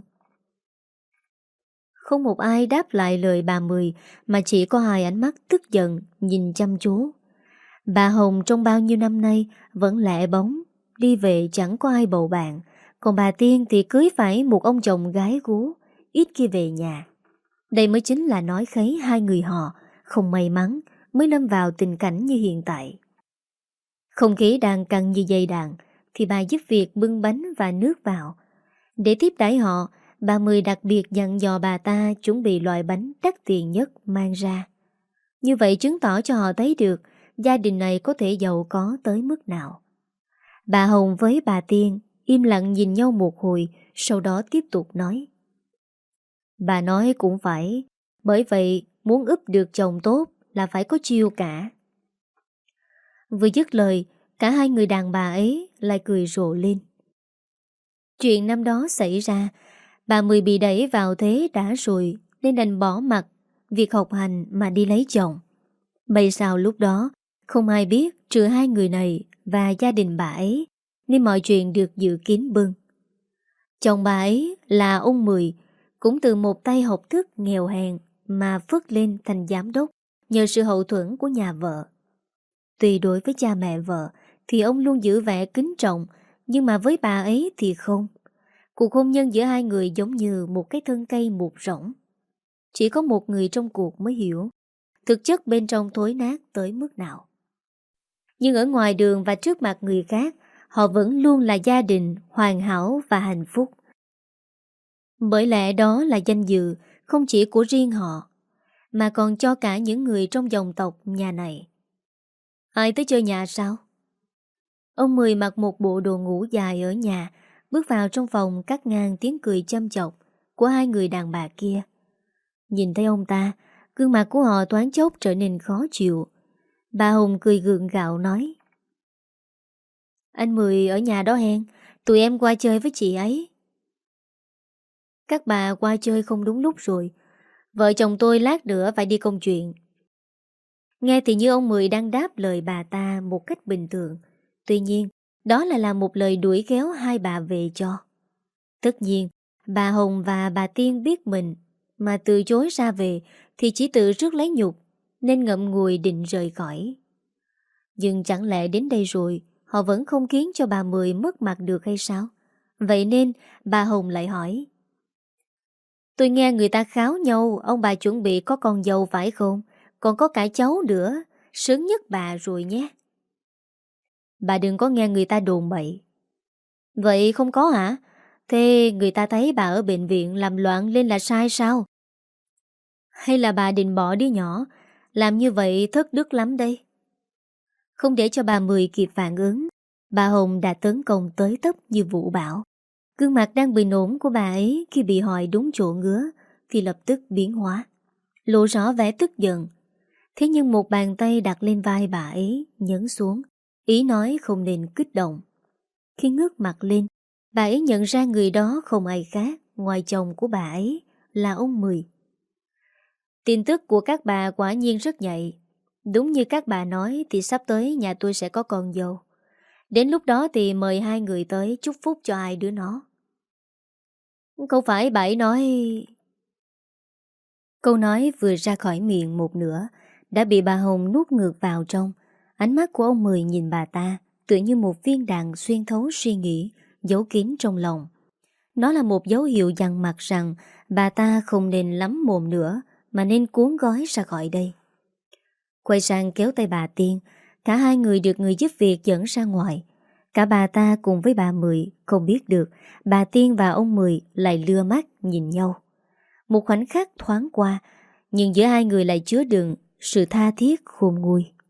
Không một ai đáp lại lời bà Mười, mà chỉ có hai ánh mắt tức giận nhìn chăm chú. Bà Hồng trong bao nhiêu năm nay vẫn lẻ bóng, đi về chẳng có ai bầu bạn. Còn bà Tiên thì cưới phải một ông chồng gái gú, ít khi về nhà. Đây mới chính là nói khấy hai người họ không may mắn mới lâm vào tình cảnh như hiện tại. Không khí đang căng như dây đàn, thì bà giúp việc bưng bánh và nước vào. Để tiếp đãi họ, bà Mười đặc biệt dặn dò bà ta chuẩn bị loại bánh đắt tiền nhất mang ra. Như vậy chứng tỏ cho họ thấy được gia đình này có thể giàu có tới mức nào. Bà Hồng với bà Tiên im lặng nhìn nhau một hồi, sau đó tiếp tục nói: Bà nói cũng phải, bởi vậy muốn úp được chồng tốt là phải có chiêu cả. Vừa dứt lời, cả hai người đàn bà ấy lại cười rộ lên. Chuyện năm đó xảy ra, bà Mười bị đẩy vào thế đã rồi nên đành bỏ mặc việc học hành mà đi lấy chồng. Bây sao lúc đó không ai biết trừ hai người này và gia đình bà ấy, nên mọi chuyện được dự kín bưng. Chồng bà ấy là ông Mười, cũng từ một tay học thức nghèo hèn mà phất lên thành giám đốc nhờ sự hậu thuẫn của nhà vợ. Tuy đối với cha mẹ vợ thì ông luôn giữ vẻ kính trọng, nhưng mà với bà ấy thì không. Cuộc hôn nhân giữa hai người giống như một cái thân cây một rỗng. Chỉ có một người trong cuộc mới hiểu thực chất bên trong thối nát tới mức nào. Nhưng ở ngoài đường và trước mặt người khác, họ vẫn luôn là gia đình hoàn hảo và hạnh phúc. Bởi lẽ đó là danh dự không chỉ của riêng họ, mà còn cho cả những người trong dòng tộc nhà này. Ai tới chơi nhà sao? Ông Mười mặc một bộ đồ ngủ dài ở nhà, bước vào trong phòng cắt ngang tiếng cười châm chọc của hai người đàn bà kia. Nhìn thấy ông ta, gương mặt của họ thoáng chốc trở nên khó chịu. Bà Hồng cười gượng gạo nói: Anh Mười ở nhà đó hen, tụi em qua chơi với chị ấy. Các bà qua chơi không đúng lúc rồi. Vợ chồng tôi lát nữa phải đi công chuyện. Nghe thì như ông Mười đang đáp lời bà ta một cách bình thường. Tuy nhiên, đó là một lời đuổi khéo hai bà về cho. Tất nhiên, bà Hồng và bà Tiên biết mình mà từ chối ra về thì chỉ tự rước lấy nhục, nên ngậm ngùi định rời khỏi. Nhưng chẳng lẽ đến đây rồi họ vẫn không khiến cho bà Mười mất mặt được hay sao? Vậy nên bà Hồng lại hỏi: Tôi nghe người ta kháo nhau ông bà chuẩn bị có con dâu phải không? Còn có cả cháu nữa, sướng nhất bà rồi nhé. Bà đừng có nghe người ta đồn bậy. Vậy không có hả? Thế người ta thấy bà ở bệnh viện làm loạn lên là sai sao? Hay là bà định bỏ đứa nhỏ? Làm như vậy thất đức lắm đây. Không để cho bà Mười kịp phản ứng, bà Hồng đã tấn công tới tấp như vũ bão. Gương mặt đang bình ổn của bà ấy khi bị hỏi đúng chỗ ngứa thì lập tức biến hóa, lộ rõ vẻ tức giận. Thế nhưng một bàn tay đặt lên vai bà ấy nhấn xuống, ý nói không nên kích động. Khi ngước mặt lên, bà ấy nhận ra người đó không ai khác ngoài chồng của bà ấy là ông Mười. Tin tức của các bà quả nhiên rất nhạy. Đúng như các bà nói thì sắp tới nhà tôi sẽ có con dâu. Đến lúc đó thì mời hai người tới chúc phúc cho hai đứa nó. Không phải bà ấy nói... Câu nói vừa ra khỏi miệng một nửa đã bị bà Hồng nuốt ngược vào trong. Ánh mắt của ông Mười nhìn bà ta tựa như một viên đạn xuyên thấu suy nghĩ giấu kín trong lòng. Nó là một dấu hiệu dằn mặt rằng bà ta không nên lắm mồm nữa mà nên cuốn gói ra khỏi đây. Quay sang kéo tay bà Tiên, cả hai người được người giúp việc dẫn ra ngoài. Cả bà ta cùng với bà Mười không biết được bà Tiên và ông Mười lại lưa mắt nhìn nhau. Một khoảnh khắc thoáng qua, nhưng giữa hai người lại chứa đựng sự tha thiết khôn nguôi.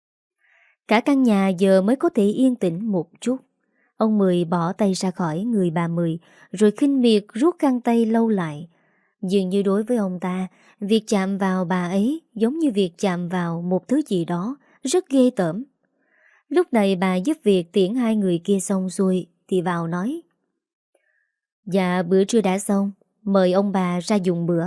Cả căn nhà giờ mới có thể yên tĩnh một chút. Ông Mười bỏ tay ra khỏi người bà Mười, rồi khinh miệt rút khăn tay lâu lại. Dường như đối với ông ta, việc chạm vào bà ấy giống như việc chạm vào một thứ gì đó rất ghê tởm. Lúc này bà giúp việc tiễn hai người kia xong xuôi thì vào nói: Dạ bữa trưa đã xong, mời ông bà ra dùng bữa.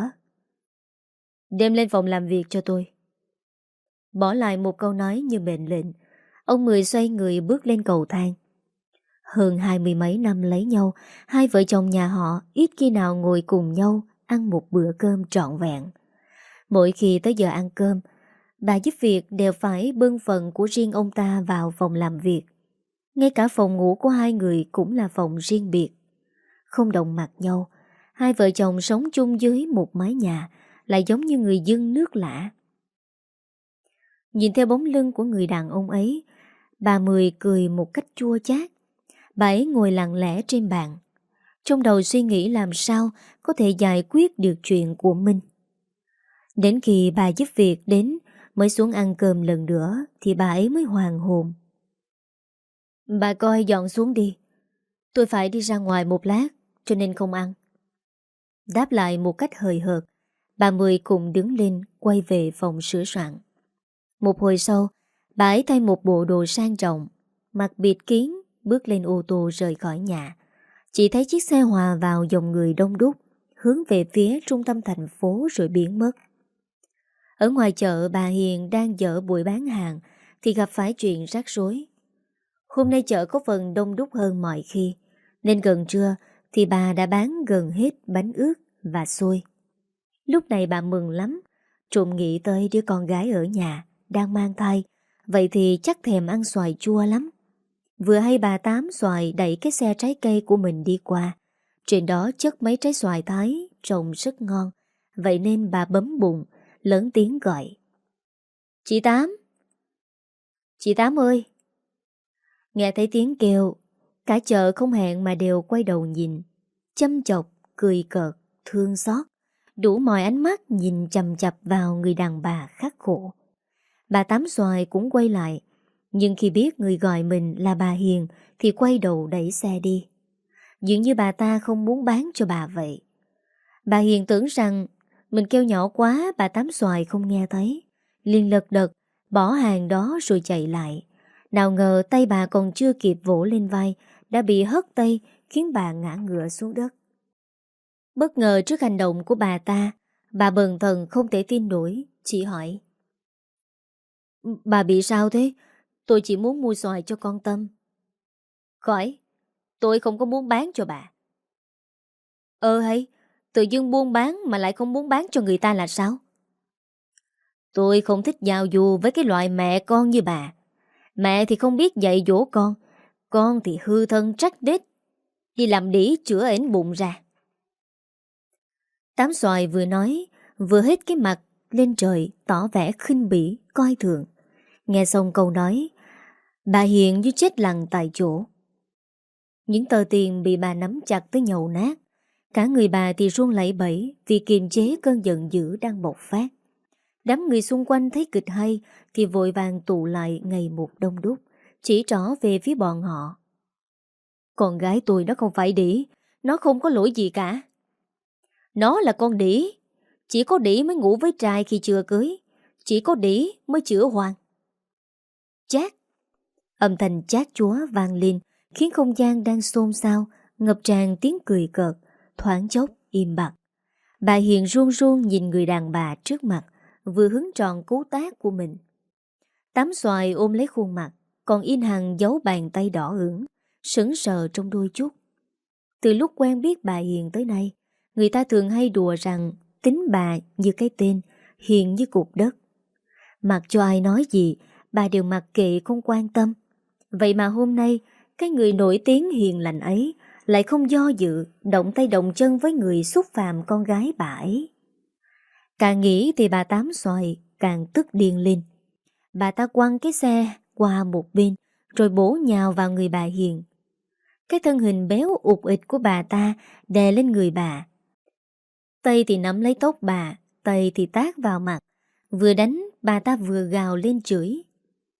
Đem lên phòng làm việc cho tôi. Bỏ lại một câu nói như mệnh lệnh, ông Mười xoay người bước lên cầu thang. Hơn 20 mấy năm lấy nhau, hai vợ chồng nhà họ ít khi nào ngồi cùng nhau ăn một bữa cơm trọn vẹn. Mỗi khi tới giờ ăn cơm, bà giúp việc đều phải bưng phần của riêng ông ta vào phòng làm việc. Ngay cả phòng ngủ của hai người cũng là phòng riêng biệt. Không đồng mặt nhau, hai vợ chồng sống chung dưới một mái nhà, lại giống như người dân nước lạ. Nhìn theo bóng lưng của người đàn ông ấy, bà Mười cười một cách chua chát. Bà ấy ngồi lặng lẽ trên bàn, trong đầu suy nghĩ làm sao có thể giải quyết được chuyện của mình. Đến khi bà giúp việc đến mới xuống ăn cơm lần nữa thì bà ấy mới hoàn hồn. Bà coi dọn xuống đi, tôi phải đi ra ngoài một lát cho nên không ăn. Đáp lại một cách hời hợt, bà Mười cùng đứng lên quay về phòng sửa soạn. Một hồi sau, bà ấy thay một bộ đồ sang trọng, mặc bịt kín, bước lên ô tô rời khỏi nhà. Chỉ thấy chiếc xe hòa vào dòng người đông đúc, hướng về phía trung tâm thành phố rồi biến mất. Ở ngoài chợ, bà Hiền đang dỡ bụi bán hàng thì gặp phải chuyện rắc rối. Hôm nay chợ có phần đông đúc hơn mọi khi, nên gần trưa thì bà đã bán gần hết bánh ướt và xôi. Lúc này bà mừng lắm, trộm nghĩ tới đứa con gái ở nhà đang mang thai, vậy thì chắc thèm ăn xoài chua lắm. Vừa hay bà Tám xoài đẩy cái xe trái cây của mình đi qua, trên đó chất mấy trái xoài thái trông rất ngon, vậy nên bà bấm bụng, lớn tiếng gọi: Chị Tám! Chị Tám ơi! Nghe thấy tiếng kêu, cả chợ không hẹn mà đều quay đầu nhìn, châm chọc, cười cợt, thương xót, đủ mọi ánh mắt nhìn chằm chằm vào người đàn bà khắc khổ. Bà Tám xoài cũng quay lại, nhưng khi biết người gọi mình là bà Hiền thì quay đầu đẩy xe đi. Dường như bà ta không muốn bán cho bà vậy. Bà Hiền tưởng rằng mình kêu nhỏ quá bà Tám xoài không nghe thấy, liền lật đật bỏ hàng đó rồi chạy lại. Nào ngờ tay bà còn chưa kịp vỗ lên vai đã bị hất tay, khiến bà ngã ngựa xuống đất. Bất ngờ trước hành động của bà ta, bà bần thần không thể tin nổi, chỉ hỏi: Bà bị sao thế? Tôi chỉ muốn mua xoài cho con Tâm. Khỏi, tôi không có muốn bán cho bà. Hay, tự dưng buôn bán mà lại không muốn bán cho người ta là sao? Tôi không thích giao du với cái loại mẹ con như bà. Mẹ thì không biết dạy dỗ con thì hư thân trách đết, đi làm đĩ chữa ẻn bụng ra. Tám xoài vừa nói, vừa hết cái mặt lên trời tỏ vẻ khinh bỉ, coi thường. Nghe xong câu nói, bà Hiền như chết lặng tại chỗ. Những tờ tiền bị bà nắm chặt tới nhầu nát. Cả người bà thì run lẩy bẩy vì kiềm chế cơn giận dữ đang bộc phát. Đám người xung quanh thấy kịch hay thì vội vàng tụ lại ngày một đông đúc, chỉ trỏ về phía bọn họ. Con gái tôi nó không phải đĩ, nó không có lỗi gì cả. Nó là con đĩ, chỉ có đĩ mới ngủ với trai khi chưa cưới, chỉ có đĩ mới chữa hoang. Chát! Âm thanh chát chúa vang lên, khiến không gian đang xôn xao ngập tràn tiếng cười cợt, thoáng chốc im bặt. Bà Hiền run run nhìn người đàn bà trước mặt, vừa hứng tròn cú tát của mình. Tám xoài ôm lấy khuôn mặt, còn in hằn dấu bàn tay đỏ ửng, sững sờ trong đôi chút. Từ lúc quen biết bà Hiền tới nay, người ta thường hay đùa rằng tính bà như cái tên, hiền như cục đất. Mặc cho ai nói gì, bà đều mặc kệ không quan tâm. Vậy mà hôm nay, cái người nổi tiếng hiền lành ấy lại không do dự, động tay động chân với người xúc phạm con gái bà ấy. Càng nghĩ thì bà Tám xoài càng tức điên lên. Bà ta quăng cái xe qua một bên, rồi bổ nhào vào người bà Hiền. Cái thân hình béo ụt ịch của bà ta đè lên người bà. Tay thì nắm lấy tóc bà, tay thì tát vào mặt. Vừa đánh, bà ta vừa gào lên chửi: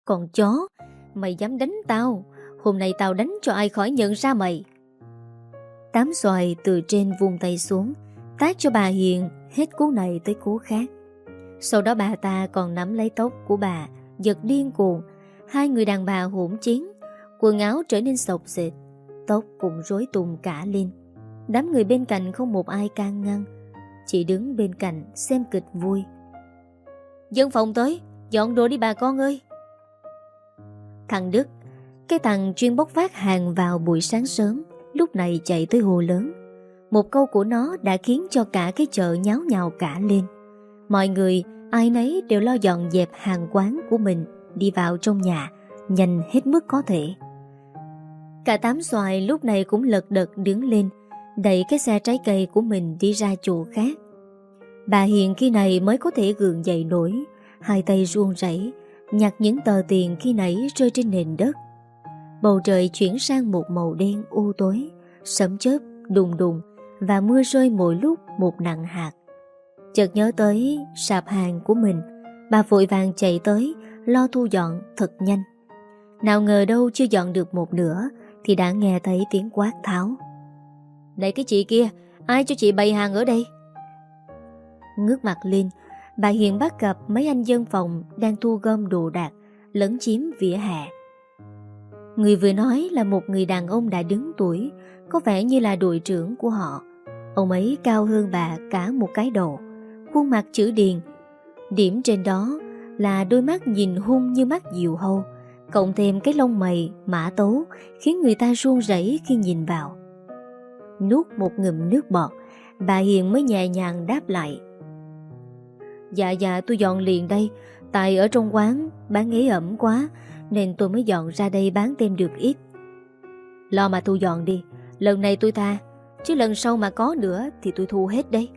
Còn chó, mày dám đánh tao, hôm nay tao đánh cho ai khỏi nhận ra mày. Tám xoài từ trên vung tay xuống, tát cho bà Hiền hết cú này tới cú khác. Sau đó bà ta còn nắm lấy tóc của bà, giật điên cuồng. Hai người đàn bà hỗn chiến, quần áo trở nên xộc xệch, tóc cũng rối tung cả lên. Đám người bên cạnh không một ai can ngăn, chỉ đứng bên cạnh xem kịch vui. Dân phòng tới, dọn đồ đi bà con ơi. Thằng Đức, cái thằng chuyên bốc vác hàng vào buổi sáng sớm, lúc này chạy tới hồ lớn. Một câu của nó đã khiến cho cả cái chợ nháo nhào cả lên. Mọi người ai nấy đều lo dọn dẹp hàng quán của mình, đi vào trong nhà nhanh hết mức có thể. Cả Tám xoài lúc này cũng lật đật đứng lên, đẩy cái xe trái cây của mình đi ra chỗ khác. Bà Hiền khi này mới có thể gượng dậy nổi, hai tay run rẩy nhặt những tờ tiền khi nãy rơi trên nền đất. Bầu trời chuyển sang một màu đen u tối, sấm chớp đùng đùng và mưa rơi mỗi lúc một nặng hạt. Chợt nhớ tới sạp hàng của mình, bà vội vàng chạy tới lo thu dọn thật nhanh. Nào ngờ đâu chưa dọn được một nửa thì đã nghe thấy tiếng quát tháo. Này cái chị kia, ai cho chị bày hàng ở đây? Ngước mặt lên, bà Hiền bắt gặp mấy anh dân phòng đang thu gom đồ đạc, lấn chiếm vỉa hè. Người vừa nói là một người đàn ông đã đứng tuổi, có vẻ như là đội trưởng của họ. Ông ấy cao hơn bà cả một cái đầu, khuôn mặt chữ điền. Điểm trên đó là đôi mắt nhìn hung như mắt diều hâu, cộng thêm cái lông mày mã tấu khiến người ta run rẩy khi nhìn vào. Nuốt một ngụm nước bọt, bà Hiền mới nhẹ nhàng đáp lại. Dạ tôi dọn liền đây, tại ở trong quán bán ế ẩm quá nên tôi mới dọn ra đây bán thêm được ít. Lo mà thu dọn đi, lần này tôi tha, chứ lần sau mà có nữa thì tôi thu hết đấy.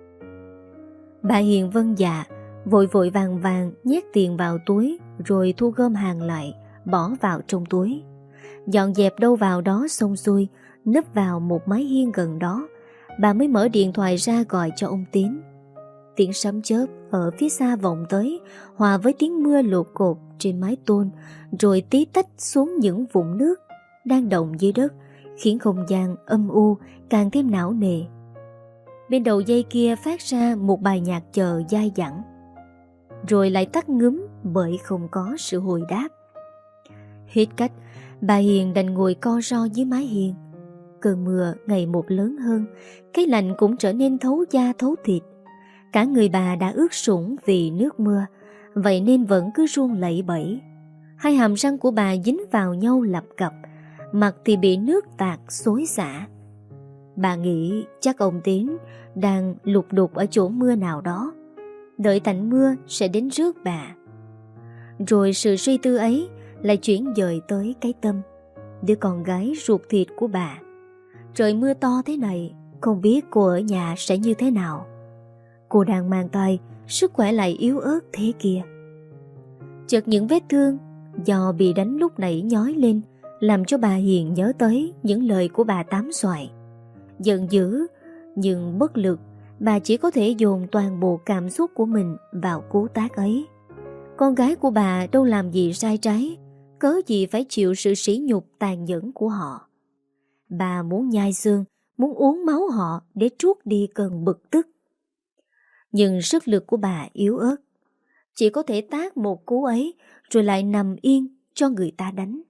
Bà Hiền vâng dạ, vội vội vàng vàng nhét tiền vào túi rồi thu gom hàng lại, bỏ vào trong túi. Dọn dẹp đâu vào đó xong xuôi, nấp vào một mái hiên gần đó, bà mới mở điện thoại ra gọi cho ông Tín. Tiếng sấm chớp ở phía xa vọng tới, hòa với tiếng mưa lột cột trên mái tôn, rồi tí tách xuống những vũng nước đang động dưới đất, khiến không gian âm u càng thêm não nề. Bên đầu dây kia phát ra một bài nhạc chờ dai dẳng, rồi lại tắt ngúm bởi không có sự hồi đáp. Hết cách, bà Hiền đành ngồi co ro dưới mái hiên. Cơn mưa ngày một lớn hơn, cái lạnh cũng trở nên thấu da thấu thịt. Cả người bà đã ướt sũng vì nước mưa, vậy nên vẫn cứ run lẩy bẩy. Hai hàm răng của bà dính vào nhau lập cập, mặt thì bị nước tạt xối xả. Bà nghĩ chắc ông Tín đang lục đục ở chỗ mưa nào đó, đợi tạnh mưa sẽ đến rước bà. Rồi sự suy tư ấy lại chuyển dời tới cái Tâm, đứa con gái ruột thịt của bà. Trời mưa to thế này, không biết cô ở nhà sẽ như thế nào. Cô đang mang thai, sức khỏe lại yếu ớt thế kia. Chợt những vết thương do bị đánh lúc nãy nhói lên, làm cho bà Hiền nhớ tới những lời của bà Tám xoài. Giận dữ nhưng bất lực, bà chỉ có thể dồn toàn bộ cảm xúc của mình vào cú tác ấy. Con gái của bà đâu làm gì sai trái, cớ gì phải chịu sự sỉ nhục tàn nhẫn của họ. Bà muốn nhai xương, muốn uống máu họ để trút đi cơn bực tức. Nhưng sức lực của bà yếu ớt, chỉ có thể tát một cú ấy rồi lại nằm yên cho người ta đánh.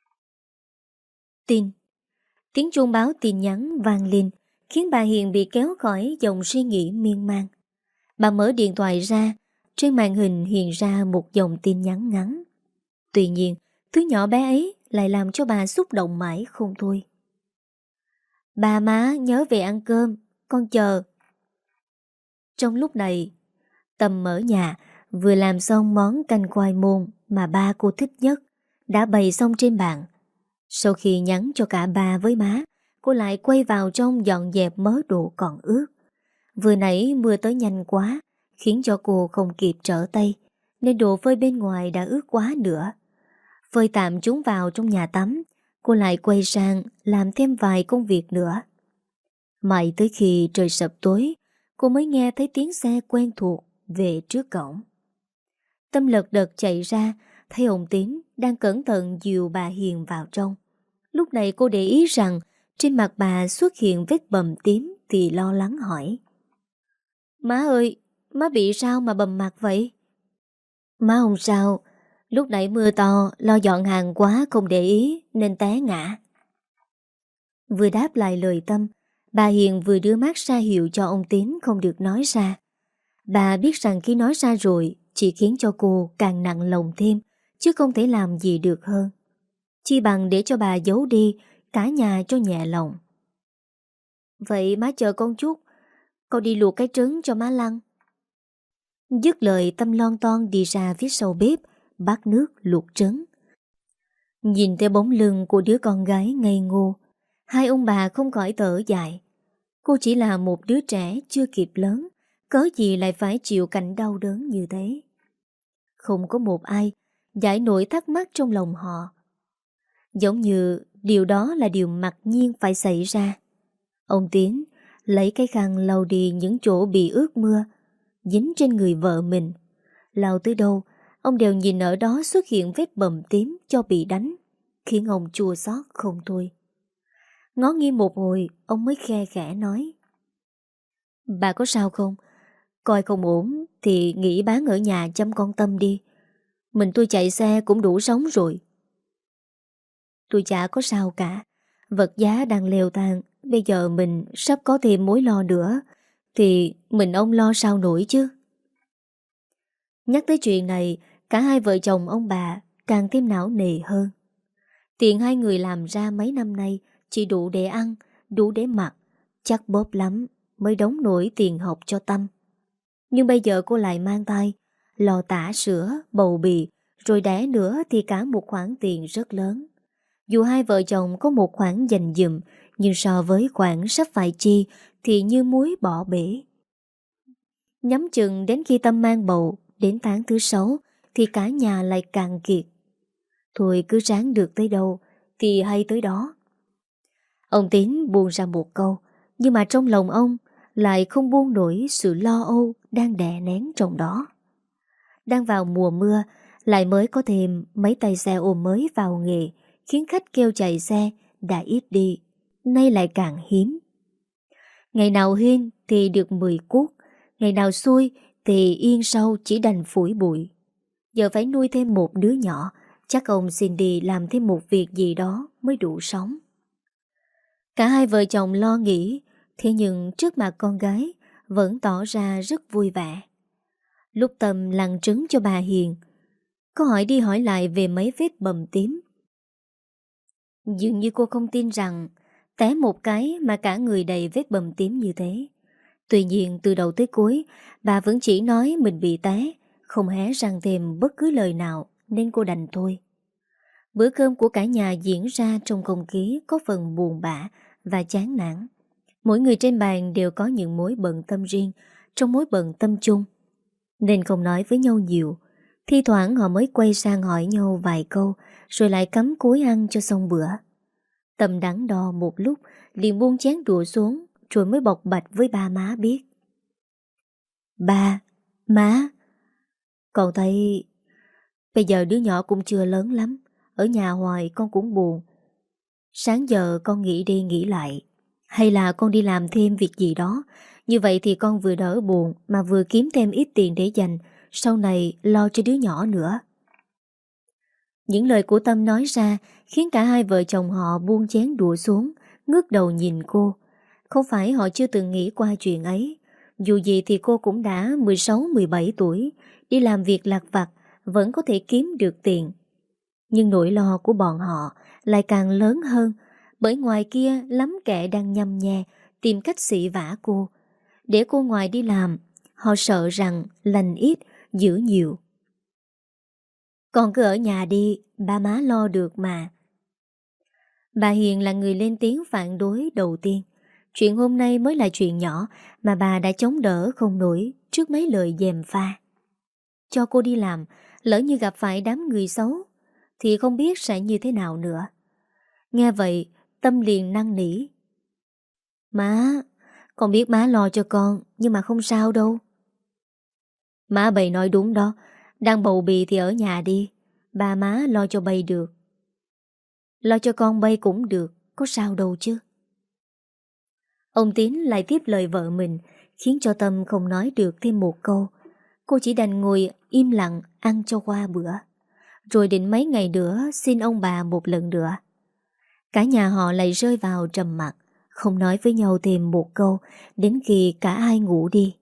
Tin. Tiếng chuông báo tin nhắn vang lên, khiến bà Hiền bị kéo khỏi dòng suy nghĩ miên man. Bà mở điện thoại ra, trên màn hình hiện ra một dòng tin nhắn ngắn. Tuy nhiên, thứ nhỏ bé ấy lại làm cho bà xúc động mãi không thôi. Bà má nhớ về ăn cơm, con chờ. Trong lúc này, Tâm ở nhà vừa làm xong món canh khoai môn mà ba cô thích nhất, đã bày xong trên bàn. Sau khi nhắn cho cả ba với má, cô lại quay vào trong dọn dẹp mớ đồ còn ướt. Vừa nãy mưa tới nhanh quá, khiến cho cô không kịp trở tay, nên đồ phơi bên ngoài đã ướt quá nữa. Phơi tạm chúng vào trong nhà tắm, cô lại quay sang làm thêm vài công việc nữa. Mãi tới khi trời sập tối, cô mới nghe thấy tiếng xe quen thuộc về trước cổng. Tâm lật đật chạy ra, thấy ông Tín đang cẩn thận dìu bà Hiền vào trong. Lúc này cô để ý rằng trên mặt bà xuất hiện vết bầm tím thì lo lắng hỏi. Má ơi, má bị sao mà bầm mặt vậy? Má không sao, lúc nãy mưa to lo dọn hàng quá không để ý nên té ngã. Vừa đáp lại lời Tâm, bà Hiền vừa đưa mắt ra hiệu cho ông Tín không được nói ra. Bà biết rằng khi nói ra rồi chỉ khiến cho cô càng nặng lòng thêm, chứ không thể làm gì được hơn. Chi bằng để cho bà giấu đi cả nhà cho nhẹ lòng. Vậy má chờ con chút, con đi luộc cái trứng cho má Lăng. Dứt lời Tâm lon ton đi ra phía sau bếp, bắt nước luộc trứng. Nhìn theo bóng lưng của đứa con gái ngây ngô, hai ông bà không khỏi thở dài. Cô chỉ là một đứa trẻ chưa kịp lớn, cớ gì lại phải chịu cảnh đau đớn như thế. Không có một ai giải nổi thắc mắc trong lòng họ. Giống như điều đó là điều mặc nhiên phải xảy ra. Ông Tiến lấy cái khăn lau đi những chỗ bị ướt mưa dính trên người vợ mình. Lau tới đâu ông đều nhìn ở đó xuất hiện vết bầm tím cho bị đánh, khiến ông chua xót không thôi. Ngó nghiêng một hồi ông mới khe khẽ nói. Bà có sao không? Coi không ổn thì nghỉ bán ở nhà chăm con Tâm đi. Mình tôi chạy xe cũng đủ sống rồi. Tôi chả có sao cả. Vật giá đang leo thang, bây giờ mình sắp có thêm mối lo nữa thì mình ông lo sao nổi chứ. Nhắc tới chuyện này, cả hai vợ chồng ông bà càng thêm não nề hơn. Tiền hai người làm ra mấy năm nay chỉ đủ để ăn, đủ để mặc, chắc bóp lắm mới đóng nổi tiền học cho Tâm. Nhưng bây giờ cô lại mang tay, lo tã sữa, bầu bì, rồi đẻ nữa thì cả một khoản tiền rất lớn. Dù hai vợ chồng có một khoản dành dụm, nhưng so với khoản sắp phải chi thì như muối bỏ bể. Nhắm chừng đến khi Tâm mang bầu, đến tháng thứ 6 thì cả nhà lại cạn kiệt. Thôi cứ ráng được tới đâu thì hay tới đó. Ông Tín buông ra một câu, nhưng mà trong lòng ông lại không buông nổi sự lo âu đang đè nén trong đó. Đang vào mùa mưa, lại mới có thêm mấy tay xe ôm mới vào nghề, khiến khách kêu chạy xe đã ít đi, nay lại càng hiếm. Ngày nào huyên thì được 10 cuốc, ngày nào xui thì yên sâu chỉ đành phủi bụi. Giờ phải nuôi thêm một đứa nhỏ, chắc ông xin đi làm thêm một việc gì đó mới đủ sống. Cả hai vợ chồng lo nghĩ, thế nhưng trước mặt con gái vẫn tỏ ra rất vui vẻ. Lúc Tâm lăn trứng cho bà Hiền, có hỏi đi hỏi lại về mấy vết bầm tím. Dường như cô không tin rằng té một cái mà cả người đầy vết bầm tím như thế. Tuy nhiên từ đầu tới cuối, bà vẫn chỉ nói mình bị té, không hé răng thêm bất cứ lời nào, nên cô đành thôi. Bữa cơm của cả nhà diễn ra trong không khí có phần buồn bã và chán nản. Mỗi người trên bàn đều có những mối bận tâm riêng trong mối bận tâm chung, nên không nói với nhau nhiều. Thi thoảng họ mới quay sang hỏi nhau vài câu, rồi lại cắm cúi ăn cho xong bữa. Tâm đắn đo một lúc, liền buông chén đũa xuống, rồi mới bộc bạch với ba má biết. Ba, má, con thấy bây giờ đứa nhỏ cũng chưa lớn lắm, ở nhà hoài con cũng buồn. Sáng giờ con nghĩ đi nghĩ lại, hay là con đi làm thêm việc gì đó, như vậy thì con vừa đỡ buồn mà vừa kiếm thêm ít tiền để dành, sau này lo cho đứa nhỏ nữa. Những lời của Tâm nói ra khiến cả hai vợ chồng họ buông chén đũa xuống, ngước đầu nhìn cô. Không phải họ chưa từng nghĩ qua chuyện ấy. Dù gì thì cô cũng đã 16-17 tuổi, đi làm việc lặt vặt vẫn có thể kiếm được tiền. Nhưng nỗi lo của bọn họ lại càng lớn hơn, bởi ngoài kia lắm kẻ đang nhăm nhe tìm cách xỉ vả cô. Để cô ngoài đi làm, họ sợ rằng lành ít, giữ nhiều. Con cứ ở nhà đi, ba má lo được mà. Bà Hiền là người lên tiếng phản đối đầu tiên. Chuyện hôm nay mới là chuyện nhỏ mà bà đã chống đỡ không nổi trước mấy lời gièm pha. Cho cô đi làm, lỡ như gặp phải đám người xấu thì không biết sẽ như thế nào nữa. Nghe vậy, Tâm liền năn nỉ. Má, con biết má lo cho con, nhưng mà không sao đâu. Má bầy nói đúng đó, đang bầu bì thì ở nhà đi. Ba má lo cho bay được. Lo cho con bay cũng được, có sao đâu chứ. Ông Tín lại tiếp lời vợ mình, khiến cho Tâm không nói được thêm một câu. Cô chỉ đành ngồi im lặng ăn cho qua bữa, rồi định mấy ngày nữa xin ông bà một lần nữa. Cả nhà họ lại rơi vào trầm mặc, không nói với nhau thêm một câu đến khi cả hai ngủ đi.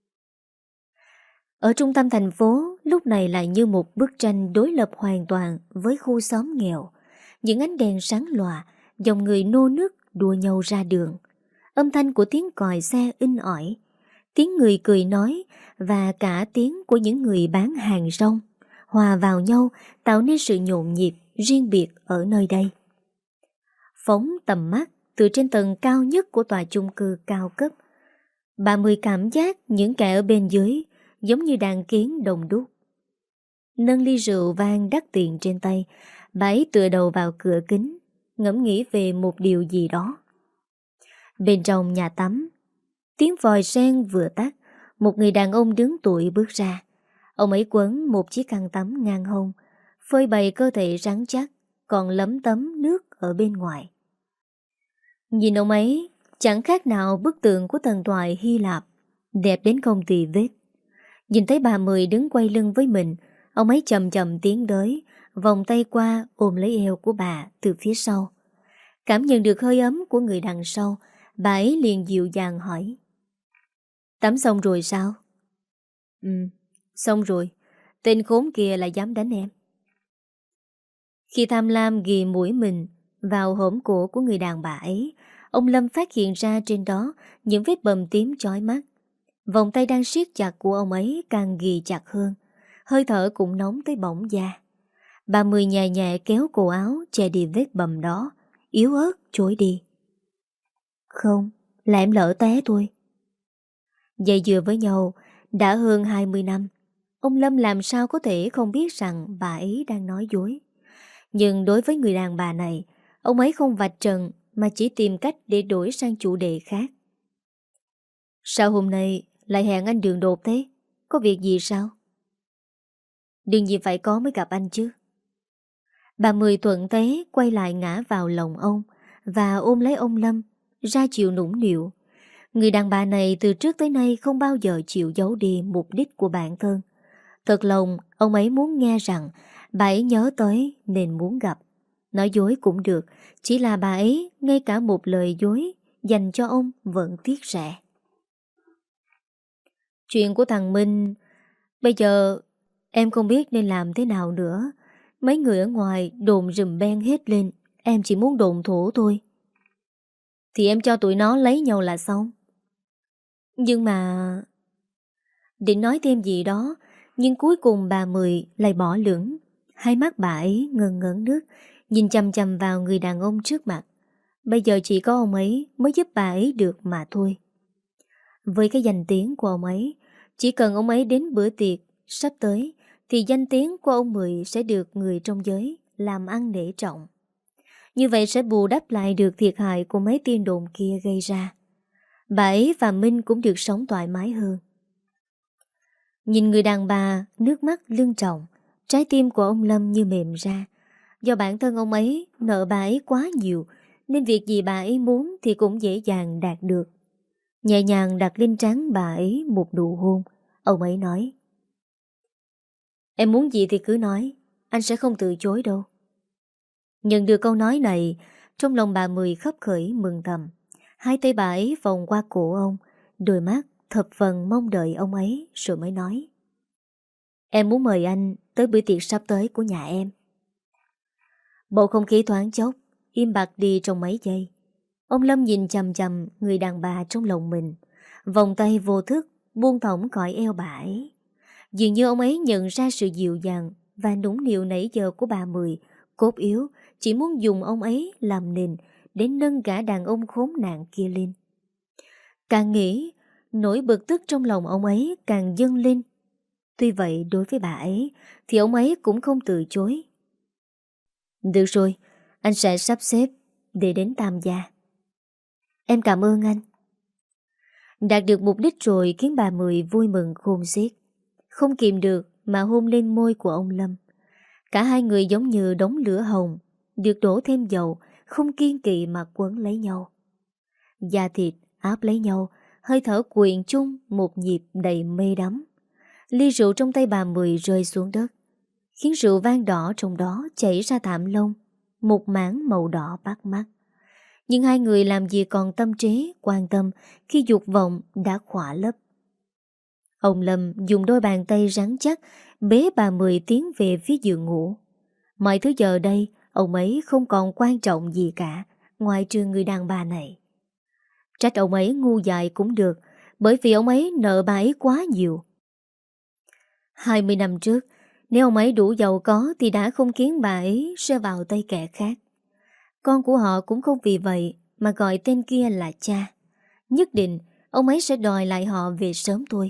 Ở trung tâm thành phố, lúc này lại như một bức tranh đối lập hoàn toàn với khu xóm nghèo. Những ánh đèn sáng lòa, dòng người nô nức đua nhau ra đường. Âm thanh của tiếng còi xe in ỏi, tiếng người cười nói và cả tiếng của những người bán hàng rong hòa vào nhau tạo nên sự nhộn nhịp riêng biệt ở nơi đây. Phóng tầm mắt từ trên tầng cao nhất của tòa chung cư cao cấp, bà Mười cảm giác những kẻ ở bên dưới giống như đàn kiến đồng đúc. Nâng ly rượu vang đắt tiền trên tay, bà ấy tựa đầu vào cửa kính, ngẫm nghĩ về một điều gì đó. Bên trong nhà tắm, tiếng vòi sen vừa tắt, một người đàn ông đứng tuổi bước ra. Ông ấy quấn một chiếc khăn tắm ngang hông, phơi bày cơ thể rắn chắc, còn lấm tấm nước ở bên ngoài. Nhìn ông ấy, chẳng khác nào bức tượng của thần thoại Hy Lạp, đẹp đến không tì vết. Nhìn thấy bà Mười đứng quay lưng với mình, ông ấy chậm chậm tiến tới, vòng tay qua ôm lấy eo của bà từ phía sau. Cảm nhận được hơi ấm của người đằng sau, bà ấy liền dịu dàng hỏi: "Tắm xong rồi sao?" "Ừ, xong rồi. Tên khốn kia lại dám đánh em." Khi tham lam ghì mũi mình vào hõm cổ của người đàn bà ấy, ông Lâm phát hiện ra trên đó những vết bầm tím chói mắt. Vòng tay đang siết chặt của ông ấy càng ghì chặt hơn, hơi thở cũng nóng tới bỏng da. Bà Mười nhẹ nhẹ kéo cổ áo che đi vết bầm đó, yếu ớt chối đi: "Không, là em lỡ té thôi." Dây dừa với nhau đã hơn 20 năm, ông Lâm làm sao có thể không biết rằng bà ấy đang nói dối. Nhưng đối với người đàn bà này, ông ấy không vạch trần mà chỉ tìm cách để đổi sang chủ đề khác. "Sao hôm nay lại hẹn anh đường đột thế? Có việc gì sao?" "Đương nhiên phải có mới gặp anh chứ." Bà Mười thuận thế quay lại ngã vào lòng ông và ôm lấy ông Lâm, ra chiều nũng nịu. Người đàn bà này từ trước tới nay không bao giờ chịu giấu đi mục đích của bản thân. Thật lòng ông ấy muốn nghe rằng bà ấy nhớ tới nên muốn gặp. Nói dối cũng được, chỉ là bà ấy ngay cả một lời dối dành cho ông vẫn tiếc rẻ. "Chuyện của thằng Minh, bây giờ em không biết nên làm thế nào nữa. Mấy người ở ngoài đồn rùm beng hết lên, em chỉ muốn đồn thổ thôi." "Thì em cho tụi nó lấy nhau là xong." "Nhưng mà..." Định nói thêm gì đó, nhưng cuối cùng bà Mười lại bỏ lửng. Hai mắt bà ấy ngần ngấn nước, nhìn chằm chằm vào người đàn ông trước mặt. Bây giờ chỉ có ông ấy mới giúp bà ấy được mà thôi. Với cái danh tiếng của ông ấy, chỉ cần ông ấy đến bữa tiệc sắp tới thì danh tiếng của ông Mười sẽ được người trong giới làm ăn nể trọng. Như vậy sẽ bù đắp lại được thiệt hại của mấy tin đồn kia gây ra. Bà ấy và Minh cũng được sống thoải mái hơn. Nhìn người đàn bà nước mắt lưng tròng, trái tim của ông Lâm như mềm ra. Do bản thân ông ấy nợ bà ấy quá nhiều, nên việc gì bà ấy muốn thì cũng dễ dàng đạt được. Nhẹ nhàng đặt lên trán bà ấy một nụ hôn, ông ấy nói: "Em muốn gì thì cứ nói, anh sẽ không từ chối đâu." Nhận được câu nói này, trong lòng bà Mười khấp khởi mừng thầm. Hai tay bà ấy vòng qua cổ ông, đôi mắt thập phần mong đợi ông ấy, rồi mới nói: "Em muốn mời anh tới bữa tiệc sắp tới của nhà em." Bầu không khí thoáng chốc im bặt đi trong mấy giây. Ông Lâm nhìn chằm chằm người đàn bà trong lòng mình, vòng tay vô thức buông thõng cõi eo bà ấy. Dường như ông ấy nhận ra sự dịu dàng và nũng nịu nãy giờ của bà Mười, cốt yếu chỉ muốn dùng ông ấy làm nền để nâng cả đàn ông khốn nạn kia lên. Càng nghĩ, nỗi bực tức trong lòng ông ấy càng dâng lên. Tuy vậy đối với bà ấy thì ông ấy cũng không từ chối. "Được rồi, anh sẽ sắp xếp để đến tham gia." "Em cảm ơn anh." Đạt được mục đích rồi khiến bà Mười vui mừng khôn xiết, không kìm được mà hôn lên môi của ông Lâm. Cả hai người giống như đống lửa hồng, được đổ thêm dầu, không kiêng kỵ mà quấn lấy nhau. Da thịt áp lấy nhau, hơi thở quyện chung một nhịp đầy mê đắm. Ly rượu trong tay bà Mười rơi xuống đất, khiến rượu vang đỏ trong đó chảy ra thảm lông, một mảng màu đỏ bắt mắt. Nhưng hai người làm gì còn tâm trí quan tâm khi dục vọng đã khỏa lấp. Ông Lâm dùng đôi bàn tay rắn chắc bế bà Mười tiến về phía giường ngủ. Mọi thứ giờ đây ông ấy không còn quan trọng gì cả, ngoài trừ người đàn bà này. Trách ông ấy ngu dại cũng được, bởi vì ông ấy nợ bà ấy quá nhiều. 20 năm trước, nếu ông ấy đủ giàu có thì đã không khiến bà ấy rơi vào tay kẻ khác. Con của họ cũng không vì vậy mà gọi tên kia là cha. Nhất định ông ấy sẽ đòi lại họ về sớm thôi.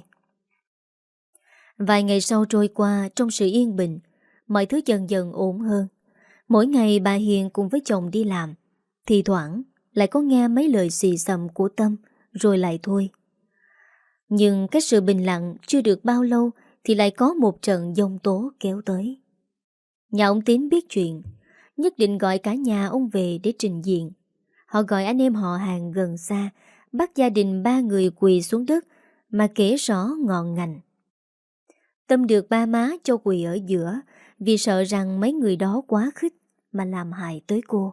Vài ngày sau trôi qua trong sự yên bình, mọi thứ dần dần ổn hơn. Mỗi ngày bà Hiền cùng với chồng đi làm, thì thoảng lại có nghe mấy lời xì xầm của Tâm, rồi lại thôi. Nhưng cái sự bình lặng chưa được bao lâu thì lại có một trận giông tố kéo tới. Nhà ông Tín biết chuyện, nhất định gọi cả nhà ông về để trình diện. Họ gọi anh em họ hàng gần xa, bắt gia đình ba người quỳ xuống đất mà kể rõ ngọn ngành. Tâm được ba má cho quỳ ở giữa vì sợ rằng mấy người đó quá khích mà làm hại tới cô.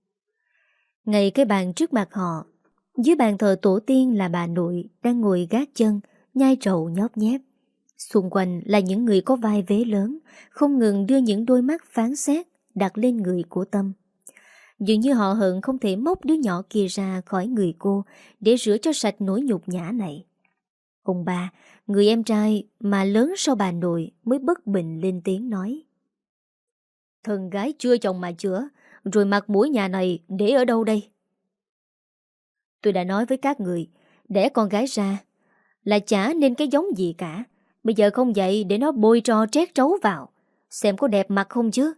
Ngay cái bàn trước mặt họ, dưới bàn thờ tổ tiên là bà nội đang ngồi gác chân, nhai trầu nhóp nhép. Xung quanh là những người có vai vế lớn, không ngừng đưa những đôi mắt phán xét đặt lên người của Tâm. Dường như họ hận không thể móc đứa nhỏ kia ra khỏi người cô để rửa cho sạch nỗi nhục nhã này. Ông ba, người em trai mà lớn sau bà nội mới bất bình lên tiếng nói: Thần gái chưa chồng mà chữa, rồi mặt mũi nhà này để ở đâu đây? Tôi đã nói với các người, đẻ con gái ra là chả nên cái giống gì cả. Bây giờ không dậy để nó bôi tro trét trấu vào, xem có đẹp mặt không chứ.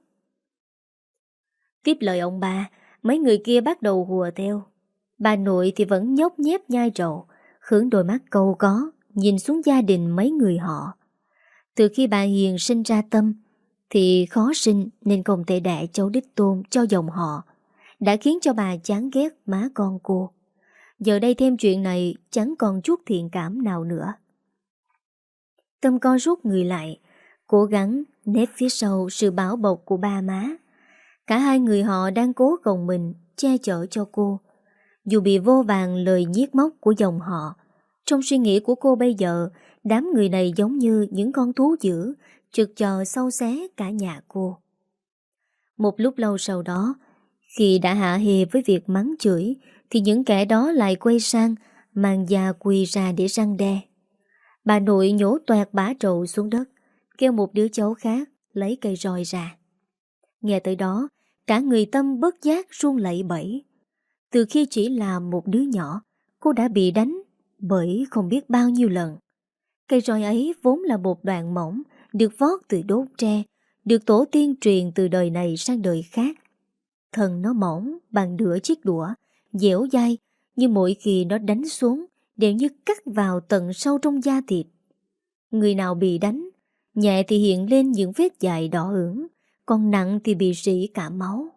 Tiếp lời ông ba, mấy người kia bắt đầu hùa theo. Bà nội thì vẫn nhóc nhép nhai trầu, hướng đôi mắt câu có nhìn xuống gia đình mấy người họ. Từ khi bà Hiền sinh ra Tâm thì khó sinh nên không thể đẻ cháu đích tôn cho dòng họ, đã khiến cho bà chán ghét má con cô. Giờ đây thêm chuyện này chẳng còn chút thiện cảm nào nữa. Tâm co rút người lại, cố gắng nép phía sau sự bảo bọc của ba má. Cả hai người họ đang cố gồng mình che chở cho cô. Dù bị vô vàn lời nhiếc móc của dòng họ, trong suy nghĩ của cô bây giờ, đám người này giống như những con thú dữ, trực chờ xâu xé cả nhà cô. Một lúc lâu sau đó, khi đã hạ hề với việc mắng chửi, thì những kẻ đó lại quay sang, mang da quỳ ra để răng đe. Bà nội nhổ toẹt bã trầu xuống đất, kêu một đứa cháu khác lấy cây roi ra. Nghe tới đó, cả người Tâm bất giác run lẩy bẩy. Từ khi chỉ là một đứa nhỏ, cô đã bị đánh bởi không biết bao nhiêu lần. Cây roi ấy vốn là một đoạn mỏng, được vót từ đốt tre, được tổ tiên truyền từ đời này sang đời khác. Thân nó mỏng bằng nửa chiếc đũa, dẻo dai, nhưng mỗi khi nó đánh xuống đều như cắt vào tận sâu trong da thịt. Người nào bị đánh, nhẹ thì hiện lên những vết dài đỏ ửng, còn nặng thì bị rỉ cả máu.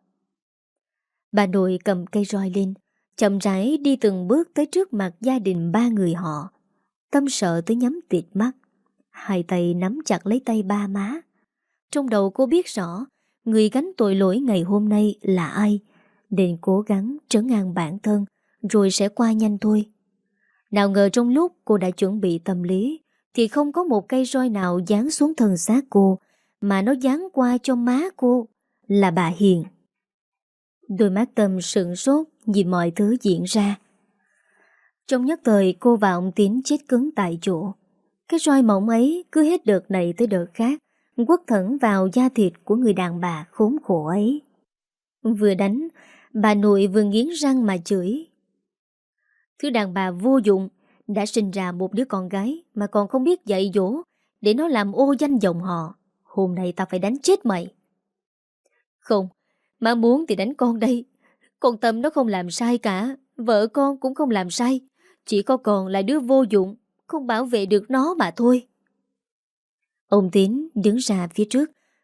Bà nội cầm cây roi lên, chậm rãi đi từng bước tới trước mặt gia đình ba người họ. Tâm sợ tới nhắm tịt mắt, hai tay nắm chặt lấy tay ba má. Trong đầu cô biết rõ người gánh tội lỗi ngày hôm nay là ai, nên cố gắng trấn an bản thân rồi sẽ qua nhanh thôi. Nào ngờ trong lúc cô đã chuẩn bị tâm lý thì không có một cây roi nào giáng xuống thân xác cô, mà nó giáng qua cho má cô, là bà Hiền. Đôi mắt Tâm sững sốt nhìn mọi thứ diễn ra. Trong nhất thời cô và ông Tín chết cứng tại chỗ. Cái roi mỏng ấy cứ hết đợt này tới đợt khác quất thẳng vào da thịt của người đàn bà khốn khổ ấy. Vừa đánh, bà nội vừa nghiến răng mà chửi: Thứ đàn bà vô dụng, đã sinh ra một đứa con gái mà còn không biết dạy dỗ để nó làm ô danh dòng họ. Hôm nay ta phải đánh chết mày. Không, má muốn thì đánh con đây. Con Tâm nó không làm sai cả, vợ con cũng không làm sai, chỉ có con là đứa vô dụng, không bảo vệ được nó mà thôi. Ông Tín đứng ra phía trước,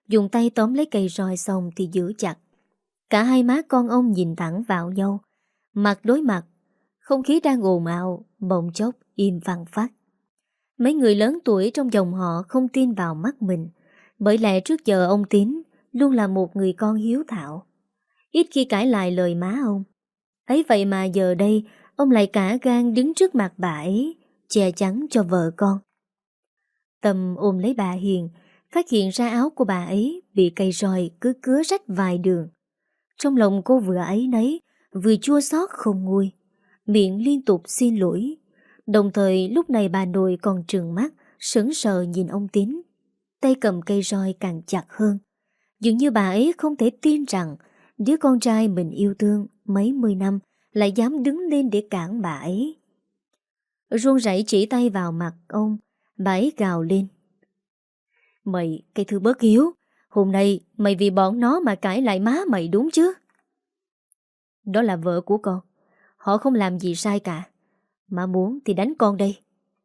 dùng tay tóm lấy cây roi xong thì giữ chặt. Cả hai má con ông nhìn thẳng vào nhau, mặt đối mặt. Không khí đang ồn ào, bỗng chốc im phăng phắc. Mấy người lớn tuổi trong dòng họ không tin vào mắt mình, bởi lẽ trước giờ ông Tín luôn là một người con hiếu thảo, ít khi cãi lại lời má ông. Ấy vậy mà giờ đây ông lại cả gan đứng trước mặt bà ấy, che chắn cho vợ con. Tâm ôm lấy bà Hiền, phát hiện ra áo của bà ấy bị cây roi cứ cứa rách vài đường. Trong lòng cô vừa áy náy, vừa chua xót không nguôi, miệng liên tục xin lỗi. Đồng thời lúc này bà nội còn trừng mắt, sững sờ nhìn ông Tín, tay cầm cây roi càng chặt hơn. Dường như bà ấy không thể tin rằng đứa con trai mình yêu thương mấy mươi năm lại dám đứng lên để cản bà ấy. Run rẩy chỉ tay vào mặt ông, bà ấy gào lên: "Mày, cái thứ bất hiếu, hôm nay mày vì bọn nó mà cãi lại má mày đúng chứ? Đó là vợ của con, họ không làm gì sai cả. Má muốn thì đánh con đây."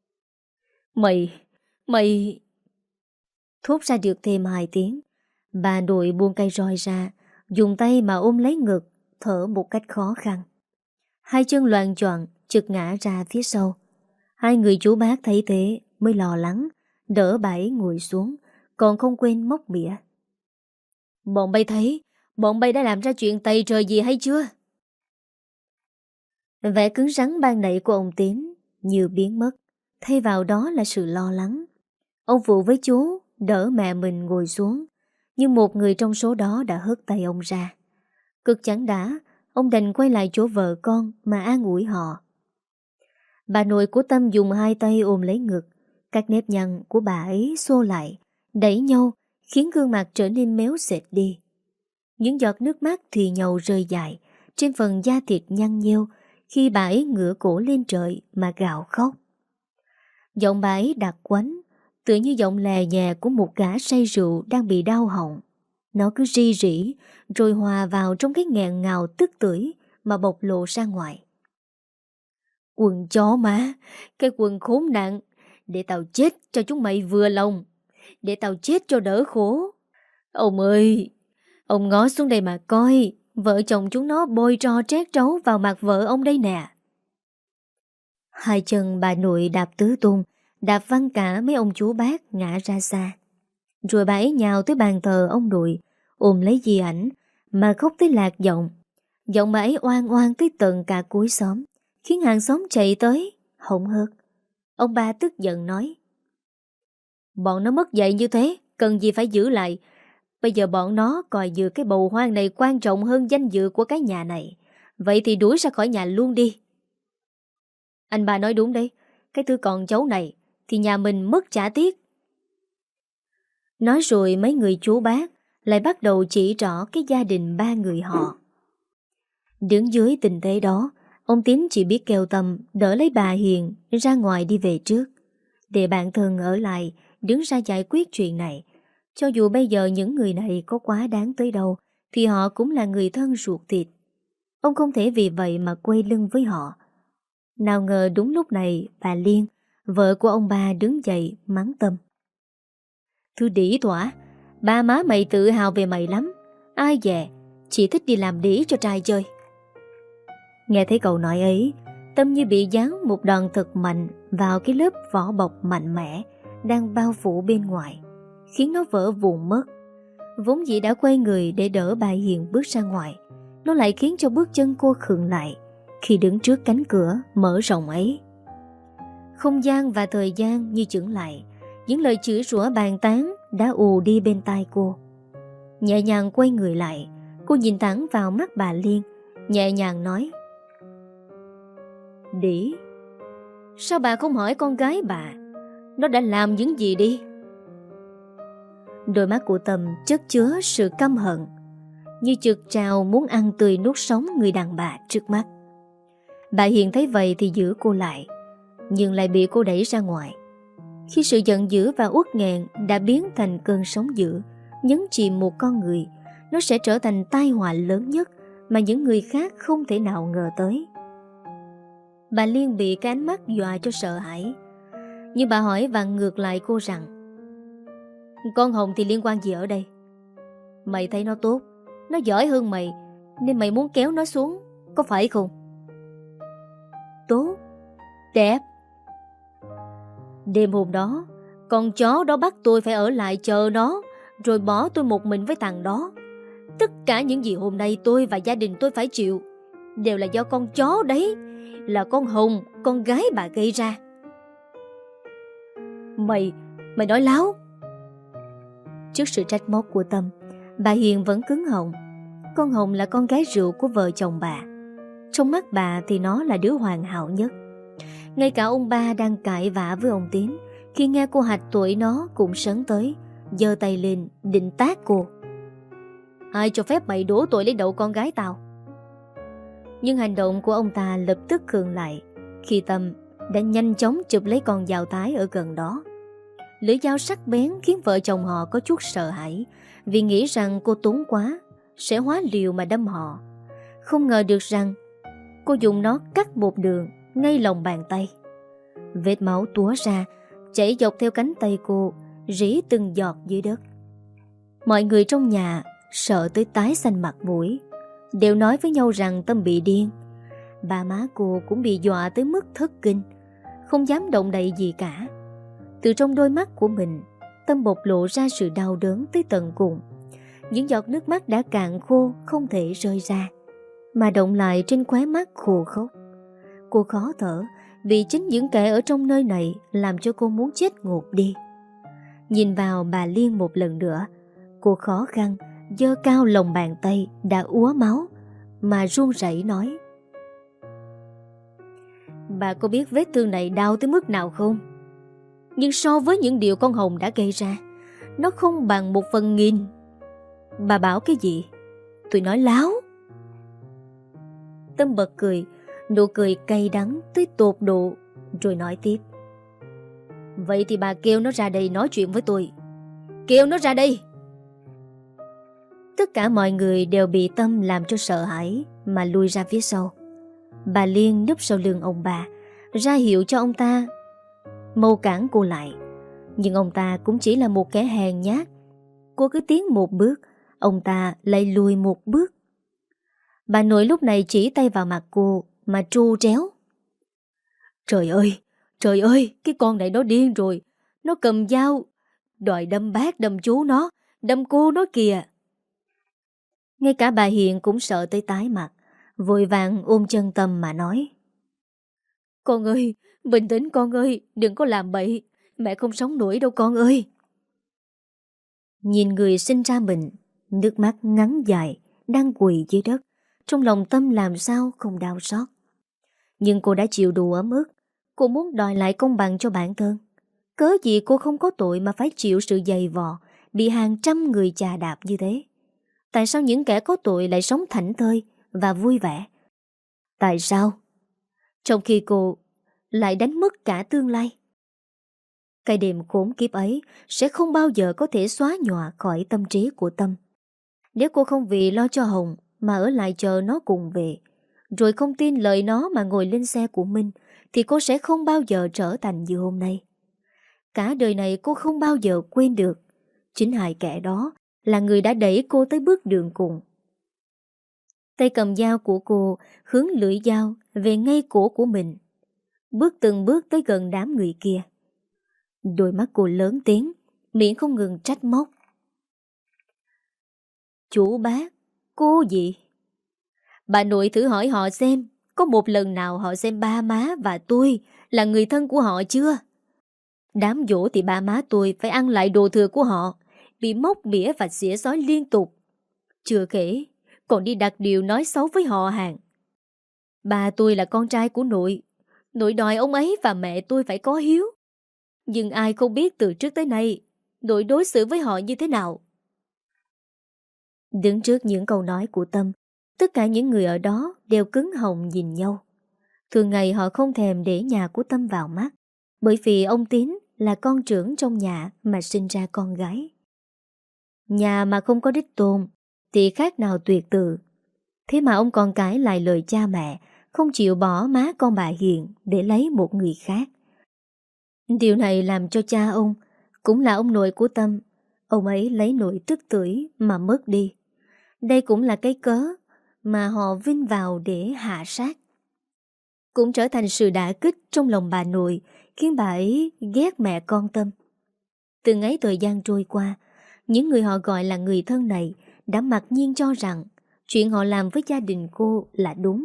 Mày... Thốt ra được thêm 2 tiếng, bà nội buông cây roi ra, dùng tay mà ôm lấy ngực, thở một cách khó khăn. Hai chân loạng choạng chực ngã ra phía sau. Hai người chú bác thấy thế mới lo lắng, đỡ bà ấy ngồi xuống, còn không quên móc mỉa: "Bọn bay thấy, bọn bay đã làm ra chuyện tày trời gì hay chưa?" Vẻ cứng rắn ban nãy của ông Tín như biến mất, thay vào đó là sự lo lắng. Ông phụ với chú đỡ mẹ mình ngồi xuống, nhưng một người trong số đó đã hất tay ông ra. Cực chẳng đã, ông đành quay lại chỗ vợ con mà an ủi họ. Bà nội của Tâm dùng 2 tay ôm lấy ngực, các nếp nhăn của bà ấy xô lại, đẩy nhau, khiến gương mặt trở nên méo xệch đi. Những giọt nước mắt thì nhau rơi dài trên phần da thịt nhăn nheo khi bà ấy ngửa cổ lên trời mà gào khóc. Giọng bà ấy đặc quánh, tựa như giọng lè nhẹ của một gã say rượu đang bị đau họng. Nó cứ ri rỉ rồi hòa vào trong cái nghẹn ngào tức tưởi mà bộc lộ ra ngoài. "Quần chó má, cái quần khốn nạn, để tao chết cho chúng mày vừa lòng, để tao chết cho đỡ khổ. Ông ơi, ông ngó xuống đây mà coi, vợ chồng chúng nó bôi tro trét trấu vào mặt vợ ông đây nè." Hai chân bà nội đạp tứ tung, đạp văng cả mấy ông chú bác ngã ra xa. Rồi bà ấy nhào tới bàn thờ ông nội, ôm lấy di ảnh mà khóc tới lạc giọng. Giọng bà ấy oan oan tới tận cả cuối xóm, khiến hàng xóm chạy tới hỗn hớt. Ông ba tức giận nói: "Bọn nó mất dạy như thế, cần gì phải giữ lại. Bây giờ bọn nó coi như cái bầu hoang này quan trọng hơn danh dự của cái nhà này. Vậy thì đuổi ra khỏi nhà luôn đi." "Anh ba nói đúng đấy, cái thứ con cháu này thì nhà mình mất chả tiếc." Nói rồi mấy người chú bác lại bắt đầu chỉ rõ cái gia đình 3 người họ. Đứng dưới tình thế đó, ông Tín chỉ biết kêu Tâm đỡ lấy bà Hiền ra ngoài đi về trước, để bạn thân ở lại đứng ra giải quyết chuyện này. Cho dù bây giờ những người này có quá đáng tới đâu thì họ cũng là người thân ruột thịt. Ông không thể vì vậy mà quay lưng với họ. Nào ngờ đúng lúc này bà Liên, vợ của ông ba, đứng dậy mắng Tâm: "Thứ đĩ thỏa, ba má mày tự hào về mày lắm. Ai dè, chỉ thích đi làm đĩ cho trai chơi." Nghe thấy câu nói ấy, Tâm như bị giáng một đòn thật mạnh vào cái lớp vỏ bọc mạnh mẽ đang bao phủ bên ngoài, khiến nó vỡ vụn mất. Vốn dĩ đã quay người để đỡ bà Hiền bước ra ngoài, nó lại khiến cho bước chân cô khựng lại khi đứng trước cánh cửa mở rộng ấy. Không gian và thời gian như chững lại, những lời chửi rủa bàn tán đã ù đi bên tai cô. Nhẹ nhàng quay người lại, cô nhìn thẳng vào mắt bà Liên, nhẹ nhàng nói: "Đĩ, sao bà không hỏi con gái bà nó đã làm những gì đi?" Đôi mắt của Tâm chất chứa sự căm hận, như trực trào muốn ăn tươi nuốt sống người đàn bà trước mắt. Bà Hiền thấy vậy thì giữ cô lại, nhưng lại bị cô đẩy ra ngoài. Khi sự giận dữ và uất nghẹn đã biến thành cơn sóng dữ nhấn chìm một con người, nó sẽ trở thành tai họa lớn nhất mà những người khác không thể nào ngờ tới. Bà Liên bị cái ánh mắt dọa cho sợ hãi, nhưng bà hỏi vặn ngược lại cô rằng: "Con Hồng thì liên quan gì ở đây? Mày thấy nó tốt, nó giỏi hơn mày, nên mày muốn kéo nó xuống, có phải không? Tốt, đẹp. Đêm hôm đó, con chó đó bắt tôi phải ở lại chờ nó, rồi bỏ tôi một mình với thằng đó. Tất cả những gì hôm nay tôi và gia đình tôi phải chịu đều là do con chó đấy, là con Hồng, con gái bà gây ra. Mày nói láo. Trước sự trách móc của Tâm, bà Hiền vẫn cứng họng. Con Hồng là con gái rượu của vợ chồng bà. Trong mắt bà thì nó là đứa hoàn hảo nhất. Ngay cả ông ba đang cãi vã với ông Tiến, khi nghe cô hạch tuổi nó cũng sấn tới, giơ tay lên định tát cô. Ai cho phép mày đổ tội lấy đầu con gái tao? Nhưng hành động của ông ta lập tức khựng lại khi Tâm đã nhanh chóng chụp lấy con dao thái ở gần đó. Lưỡi dao sắc bén khiến vợ chồng họ có chút sợ hãi, vì nghĩ rằng cô tốn quá sẽ hóa liều mà đâm họ. Không ngờ được rằng cô dùng nó cắt một đường ngay lòng bàn tay. Vết máu túa ra, chảy dọc theo cánh tay cô, rỉ từng giọt dưới đất. Mọi người trong nhà sợ tới tái xanh mặt mũi, đều nói với nhau rằng Tâm bị điên. Ba má cô cũng bị dọa tới mức thất kinh, không dám động đậy gì cả. Từ trong đôi mắt của mình, Tâm bộc lộ ra sự đau đớn tới tận cùng. Những giọt nước mắt đã cạn khô không thể rơi ra, mà động lại trên khóe mắt khô khốc. Cô khó thở vì chính những kẻ ở trong nơi này làm cho cô muốn chết ngột đi. Nhìn vào bà Liên một lần nữa, cô khó khăn giơ cao lòng bàn tay đã úa máu mà run rẩy nói: Bà có biết vết thương này đau tới mức nào không? Nhưng so với những điều con Hồng đã gây ra, nó không bằng 1/1000. Bà bảo cái gì? Tôi nói láo. Tâm bật cười, nụ cười cay đắng tới tột độ, rồi nói tiếp: Vậy thì bà kêu nó ra đây nói chuyện với tôi. Kêu nó ra đây. Tất cả mọi người đều bị Tâm làm cho sợ hãi mà lui ra phía sau. Bà Liên núp sau lưng ông bà, ra hiệu cho ông ta mau cản cô lại. Nhưng ông ta cũng chỉ là một kẻ hèn nhát. Cô cứ tiến một bước, ông ta lại lùi một bước. Bà nội lúc này chỉ tay vào mặt cô mà tru tréo: Trời ơi, cái con này nó điên rồi. Nó cầm dao đòi đâm bác đâm chú nó, đâm cô nó kìa. Ngay cả bà Hiền cũng sợ tới tái mặt, vội vàng ôm chân Tâm mà nói: Con ơi, bình tĩnh con ơi, đừng có làm bậy. Mẹ không sống nổi đâu con ơi. Nhìn người sinh ra mình, nước mắt ngắn dài đang quỳ dưới đất, trong lòng Tâm làm sao không đau xót. Nhưng cô đã chịu đủ ở mức cô muốn đòi lại công bằng cho bản thân. Cớ gì cô không có tội mà phải chịu sự dày vò, bị hàng trăm người chà đạp như thế? Tại sao những kẻ có tội lại sống thảnh thơi và vui vẻ? Tại sao? Trong khi cô lại đánh mất cả tương lai. Cái đêm khốn kiếp ấy sẽ không bao giờ có thể xóa nhòa khỏi tâm trí của Tâm. Nếu cô không vì lo cho Hồng mà ở lại chờ nó cùng về, rồi không tin lời nó mà ngồi lên xe của Minh, thì cô sẽ không bao giờ trở thành như hôm nay. Cả đời này cô không bao giờ quên được chính hai kẻ đó là người đã đẩy cô tới bước đường cùng. Tay cầm dao của cô hướng lưỡi dao về ngay cổ của mình, bước từng bước tới gần đám người kia. Đôi mắt cô lớn tiếng, miệng không ngừng trách móc: Chú bác, cô gì? Bà nội thử hỏi họ xem, có một lần nào họ xem ba má và tôi là người thân của họ chưa? Đám giỗ thì ba má tôi phải ăn lại đồ thừa của họ, bị móc mỉa và xỉa xói liên tục. Chưa kể, còn đi đặt điều nói xấu với họ hàng. Ba tôi là con trai của nội, nội đòi ông ấy và mẹ tôi phải có hiếu. Nhưng ai không biết từ trước tới nay nội đối xử với họ như thế nào. Đứng trước những câu nói của Tâm, tất cả những người ở đó đều cứng họng nhìn nhau. Thường ngày họ không thèm để nhà của Tâm vào mắt, bởi vì ông Tín là con trưởng trong nhà mà sinh ra con gái. Nhà mà không có đích tôn thì khác nào tuyệt tự. Thế mà ông còn cãi lại lời cha mẹ, không chịu bỏ má con bà Hiền để lấy một người khác. Điều này làm cho cha ông, cũng là ông nội của Tâm, ông ấy lấy nỗi tức tưởi mà mất đi. Đây cũng là cái cớ mà họ vin vào để hạ sát. Cũng trở thành sự đả kích trong lòng bà nội, khiến bà ấy ghét mẹ con Tâm. Từng ấy thời gian trôi qua, những người họ gọi là người thân này đã mặc nhiên cho rằng chuyện họ làm với gia đình cô là đúng.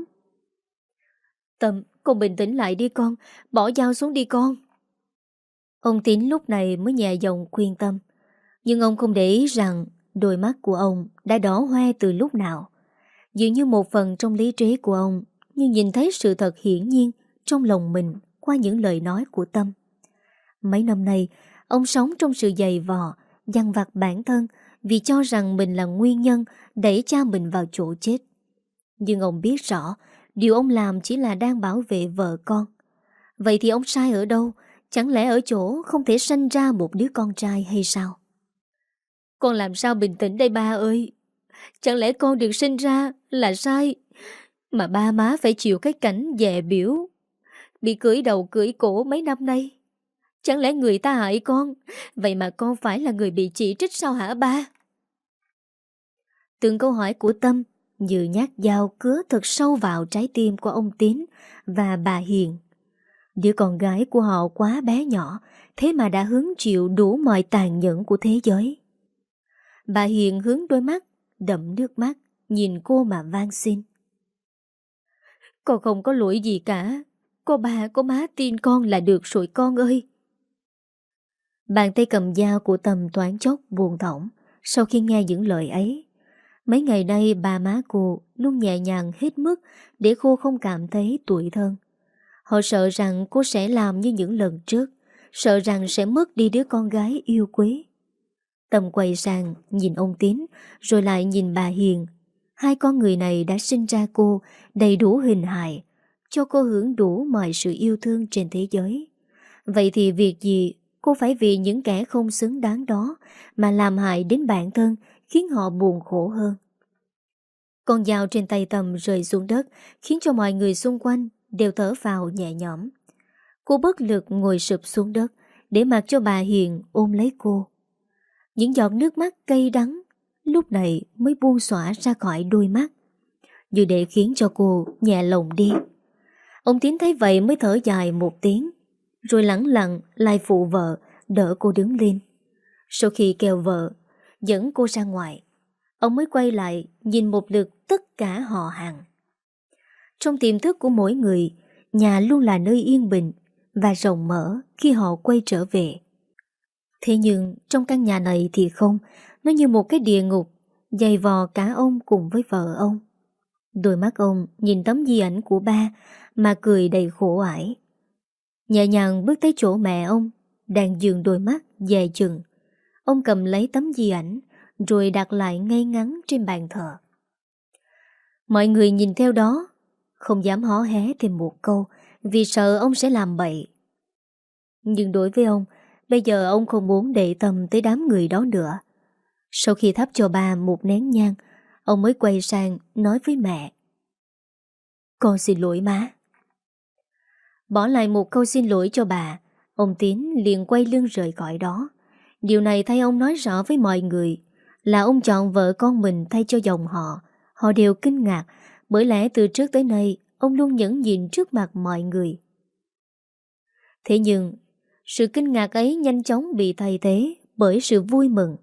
Tâm, con bình tĩnh lại đi con, bỏ dao xuống đi con. Ông Tín lúc này mới nhẹ giọng khuyên Tâm. Nhưng ông không để ý rằng đôi mắt của ông đã đỏ hoe từ lúc nào. Dường như một phần trong lý trí của ông như nhìn thấy sự thật hiển nhiên trong lòng mình qua những lời nói của Tâm. Mấy năm nay, ông sống trong sự dày vò, dằn vặt bản thân vì cho rằng mình là nguyên nhân đẩy cha mình vào chỗ chết. Nhưng ông biết rõ, điều ông làm chỉ là đang bảo vệ vợ con. Vậy thì ông sai ở đâu? Chẳng lẽ ở chỗ không thể sanh ra một đứa con trai hay sao? Con làm sao bình tĩnh đây ba ơi? Chẳng lẽ con được sinh ra là sai, mà ba má phải chịu cái cảnh dè biểu, bị cưỡi đầu cưỡi cổ mấy năm nay? Chẳng lẽ người ta hại con, vậy mà con phải là người bị chỉ trích sao hả ba? Từng câu hỏi của Tâm như nhát dao cứa thật sâu vào trái tim của ông Tín và bà Hiền. Đứa con gái của họ quá bé nhỏ, thế mà đã hứng chịu đủ mọi tàn nhẫn của thế giới. Bà Hiền hướng đôi mắt đẫm nước mắt nhìn cô mà van xin. Con không có lỗi gì cả, có ba có má tin con là được rồi con ơi. Bàn tay cầm dao của Tâm thoáng chốc buồn thõng sau khi nghe những lời ấy. Mấy ngày nay ba má cô luôn nhẹ nhàng hết mức để cô không cảm thấy tủi thân. Họ sợ rằng cô sẽ làm như những lần trước, sợ rằng sẽ mất đi đứa con gái yêu quý. Tâm quay sang nhìn ông Tín rồi lại nhìn bà Hiền. Hai con người này đã sinh ra cô đầy đủ hình hài, cho cô hưởng đủ mọi sự yêu thương trên thế giới. Vậy thì việc gì cô phải vì những kẻ không xứng đáng đó mà làm hại đến bản thân, khiến họ buồn khổ hơn? Con dao trên tay Tâm rơi xuống đất, khiến cho mọi người xung quanh đều thở phào nhẹ nhõm. Cô bất lực ngồi sụp xuống đất để mặc cho bà Hiền ôm lấy cô. Những giọt nước mắt cay đắng lúc này mới buông xõa ra khỏi đôi mắt, như để khiến cho cô nhẹ lòng đi. Ông Tín thấy vậy mới thở dài một tiếng, rồi lẳng lặng lại phụ vợ đỡ cô đứng lên. Sau khi kêu vợ dẫn cô ra ngoài, ông mới quay lại nhìn một lượt tất cả họ hàng. Trong tiềm thức của mỗi người, nhà luôn là nơi yên bình và rộng mở khi họ quay trở về. Thế nhưng trong căn nhà này thì không, nó như một cái địa ngục dày vò cả ông cùng với vợ ông. Đôi mắt ông nhìn tấm di ảnh của ba mà cười đầy khổ ải. Nhẹ nhàng bước tới chỗ mẹ ông đang dường đôi mắt dè chừng. Ông cầm lấy tấm di ảnh rồi đặt lại ngay ngắn trên bàn thờ. Mọi người nhìn theo đó, không dám hó hé thêm một câu vì sợ ông sẽ làm bậy. Nhưng đối với ông, bây giờ ông không muốn để tâm tới đám người đó nữa. Sau khi thắp cho ba một nén nhang, ông mới quay sang nói với mẹ: Con xin lỗi má. Bỏ lại một câu xin lỗi cho bà, ông Tín liền quay lưng rời khỏi đó. Điều này thay ông nói rõ với mọi người là ông chọn vợ con mình thay cho dòng họ. Họ đều kinh ngạc, bởi lẽ từ trước tới nay ông luôn nhẫn nhịn trước mặt mọi người. Thế nhưng sự kinh ngạc ấy nhanh chóng bị thay thế bởi sự vui mừng.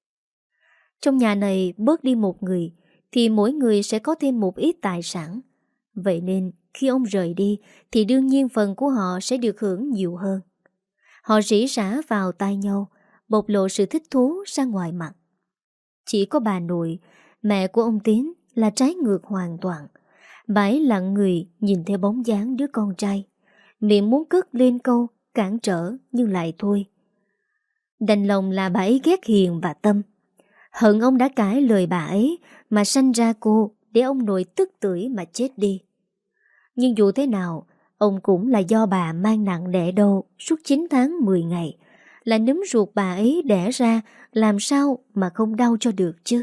Trong nhà này bớt đi một người thì mỗi người sẽ có thêm một ít tài sản. Vậy nên khi ông rời đi thì đương nhiên phần của họ sẽ được hưởng nhiều hơn. Họ rỉ rả vào tai nhau, bộc lộ sự thích thú ra ngoài mặt. Chỉ có bà nội, mẹ của ông Tín là trái ngược hoàn toàn. Bà ấy lặng người nhìn theo bóng dáng đứa con trai, miệng muốn cất lên câu cản trở nhưng lại thôi. Đành lòng là bà ấy ghét Hiền và Tâm. Hận ông đã cãi lời bà ấy mà sanh ra cô để ông nội tức tưởi mà chết đi. Nhưng dù thế nào, ông cũng là do bà mang nặng đẻ đau suốt 9 tháng 10 ngày, là nấm ruột bà ấy đẻ ra, làm sao mà không đau cho được chứ.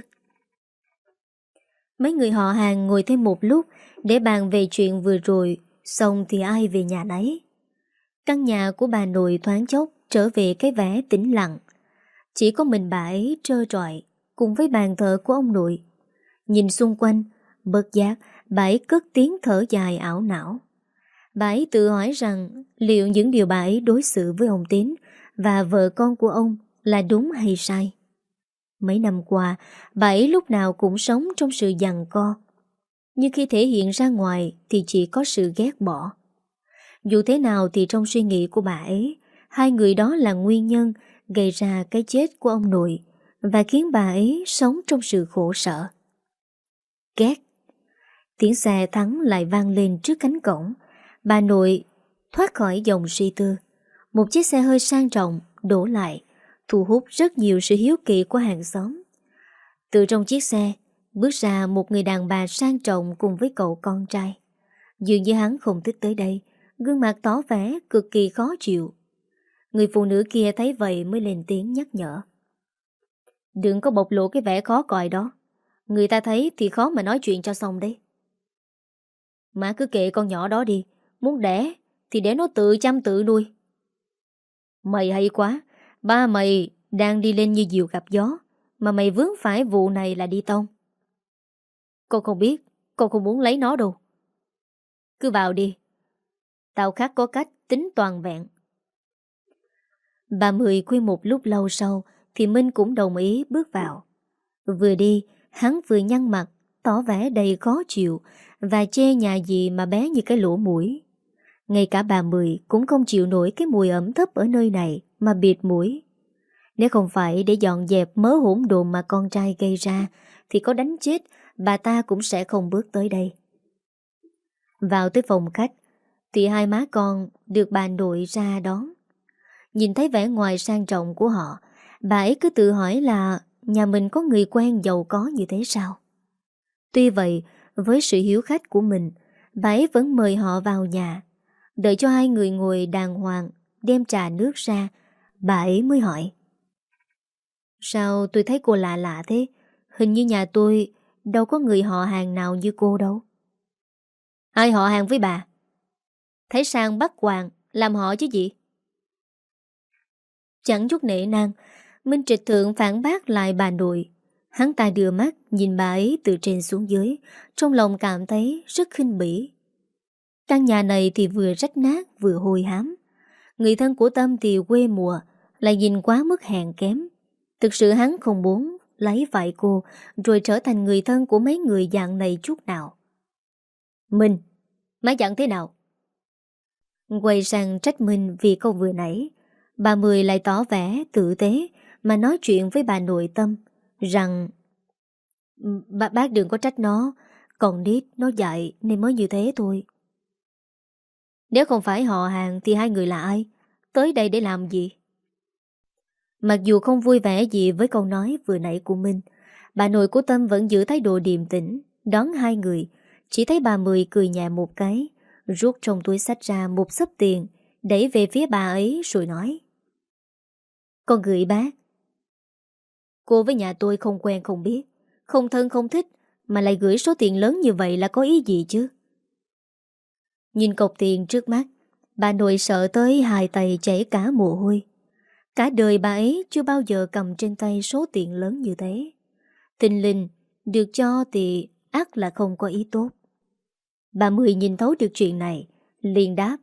Mấy người họ hàng ngồi thêm một lúc để bàn về chuyện vừa rồi, xong thì ai về nhà nấy. Căn nhà của bà nội thoáng chốc trở về cái vẻ tĩnh lặng. Chỉ có mình bà ấy trơ trọi cùng với bàn thờ của ông nội. Nhìn xung quanh, bất giác bà ấy cất tiếng thở dài ảo não. Bà ấy tự hỏi rằng liệu những điều bà ấy đối xử với ông Tín và vợ con của ông là đúng hay sai. Mấy năm qua, bà ấy lúc nào cũng sống trong sự giằng co. Nhưng khi thể hiện ra ngoài thì chỉ có sự ghét bỏ. Dù thế nào thì trong suy nghĩ của bà ấy, hai người đó là nguyên nhân gây ra cái chết của ông nội và khiến bà ấy sống trong sự khổ sở. Két. Tiếng xe thắng lại vang lên trước cánh cổng. Bà nội thoát khỏi dòng suy tư. Một chiếc xe hơi sang trọng đổ lại, thu hút rất nhiều sự hiếu kỳ của hàng xóm. Từ trong chiếc xe bước ra một người đàn bà sang trọng cùng với cậu con trai. Dường như hắn không thích tới đây, gương mặt tỏ vẻ cực kỳ khó chịu. Người phụ nữ kia thấy vậy mới lên tiếng nhắc nhở. Đừng có bộc lộ cái vẻ khó coi đó. Người ta thấy thì khó mà nói chuyện cho xong đấy. Má cứ kệ con nhỏ đó đi. Muốn đẻ thì để nó tự chăm tự nuôi. Mày hay quá. Ba mày đang đi lên như diều gặp gió, mà mày vướng phải vụ này là đi tông. Con không biết. Con không muốn lấy nó đâu. Cứ vào đi. Tao khắc có cách tính toàn vẹn. Bà Mười khuyên một lúc lâu sau thì Minh cũng đồng ý bước vào. Vừa đi, hắn vừa nhăn mặt, tỏ vẻ đầy khó chịu và chê nhà gì mà bé như cái lỗ mũi. Ngay cả bà Mười cũng không chịu nổi cái mùi ẩm thấp ở nơi này mà bịt mũi. Nếu không phải để dọn dẹp mớ hỗn độn mà con trai gây ra thì có đánh chết bà ta cũng sẽ không bước tới đây. Vào tới phòng khách thì hai má con được bà nội ra đón. Nhìn thấy vẻ ngoài sang trọng của họ, bà ấy cứ tự hỏi là nhà mình có người quen giàu có như thế sao? Tuy vậy, với sự hiếu khách của mình, bà ấy vẫn mời họ vào nhà. Đợi cho hai người ngồi đàng hoàng, đem trà nước ra, bà ấy mới hỏi. Sao tôi thấy cô lạ lạ thế? Hình như nhà tôi đâu có người họ hàng nào như cô đâu. Ai họ hàng với bà? Thấy sang bắt Hoàng làm họ chứ gì? Chẳng chút nể nang, Minh Trịch Thượng phản bác lại bà nội. Hắn ta đưa mắt nhìn bà ấy từ trên xuống dưới, trong lòng cảm thấy rất khinh bỉ. Căn nhà này thì vừa rách nát vừa hôi hám. Người thân của Tâm thì quê mùa, lại nhìn quá mức hèn kém. Thực sự hắn không muốn lấy vải cô rồi trở thành người thân của mấy người dạng này chút nào. Minh, má dặn thế nào? Quay sang trách Minh vì câu vừa nãy. Bà Mười lại tỏ vẻ tử tế mà nói chuyện với bà nội Tâm rằng bác đừng có trách nó, còn nít nó dại nên mới như thế thôi. Nếu không phải họ hàng thì hai người là ai? Tới đây để làm gì? Mặc dù không vui vẻ gì với câu nói vừa nãy của Minh, bà nội của Tâm vẫn giữ thái độ điềm tĩnh đón hai người. Chỉ thấy bà Mười cười nhẹ một cái, rút trong túi xách ra một xấp tiền, đẩy về phía bà ấy rồi nói. Con gửi bác. Cô với nhà tôi không quen không biết, không thân không thích, mà lại gửi số tiền lớn như vậy là có ý gì chứ? Nhìn cọc tiền trước mắt, bà nội sợ tới hai tay chảy cả mồ hôi. Cả đời bà ấy chưa bao giờ cầm trên tay số tiền lớn như thế. Thình lình được cho thì ắt là không có ý tốt. Bà Mười nhìn thấu được chuyện này, liền đáp.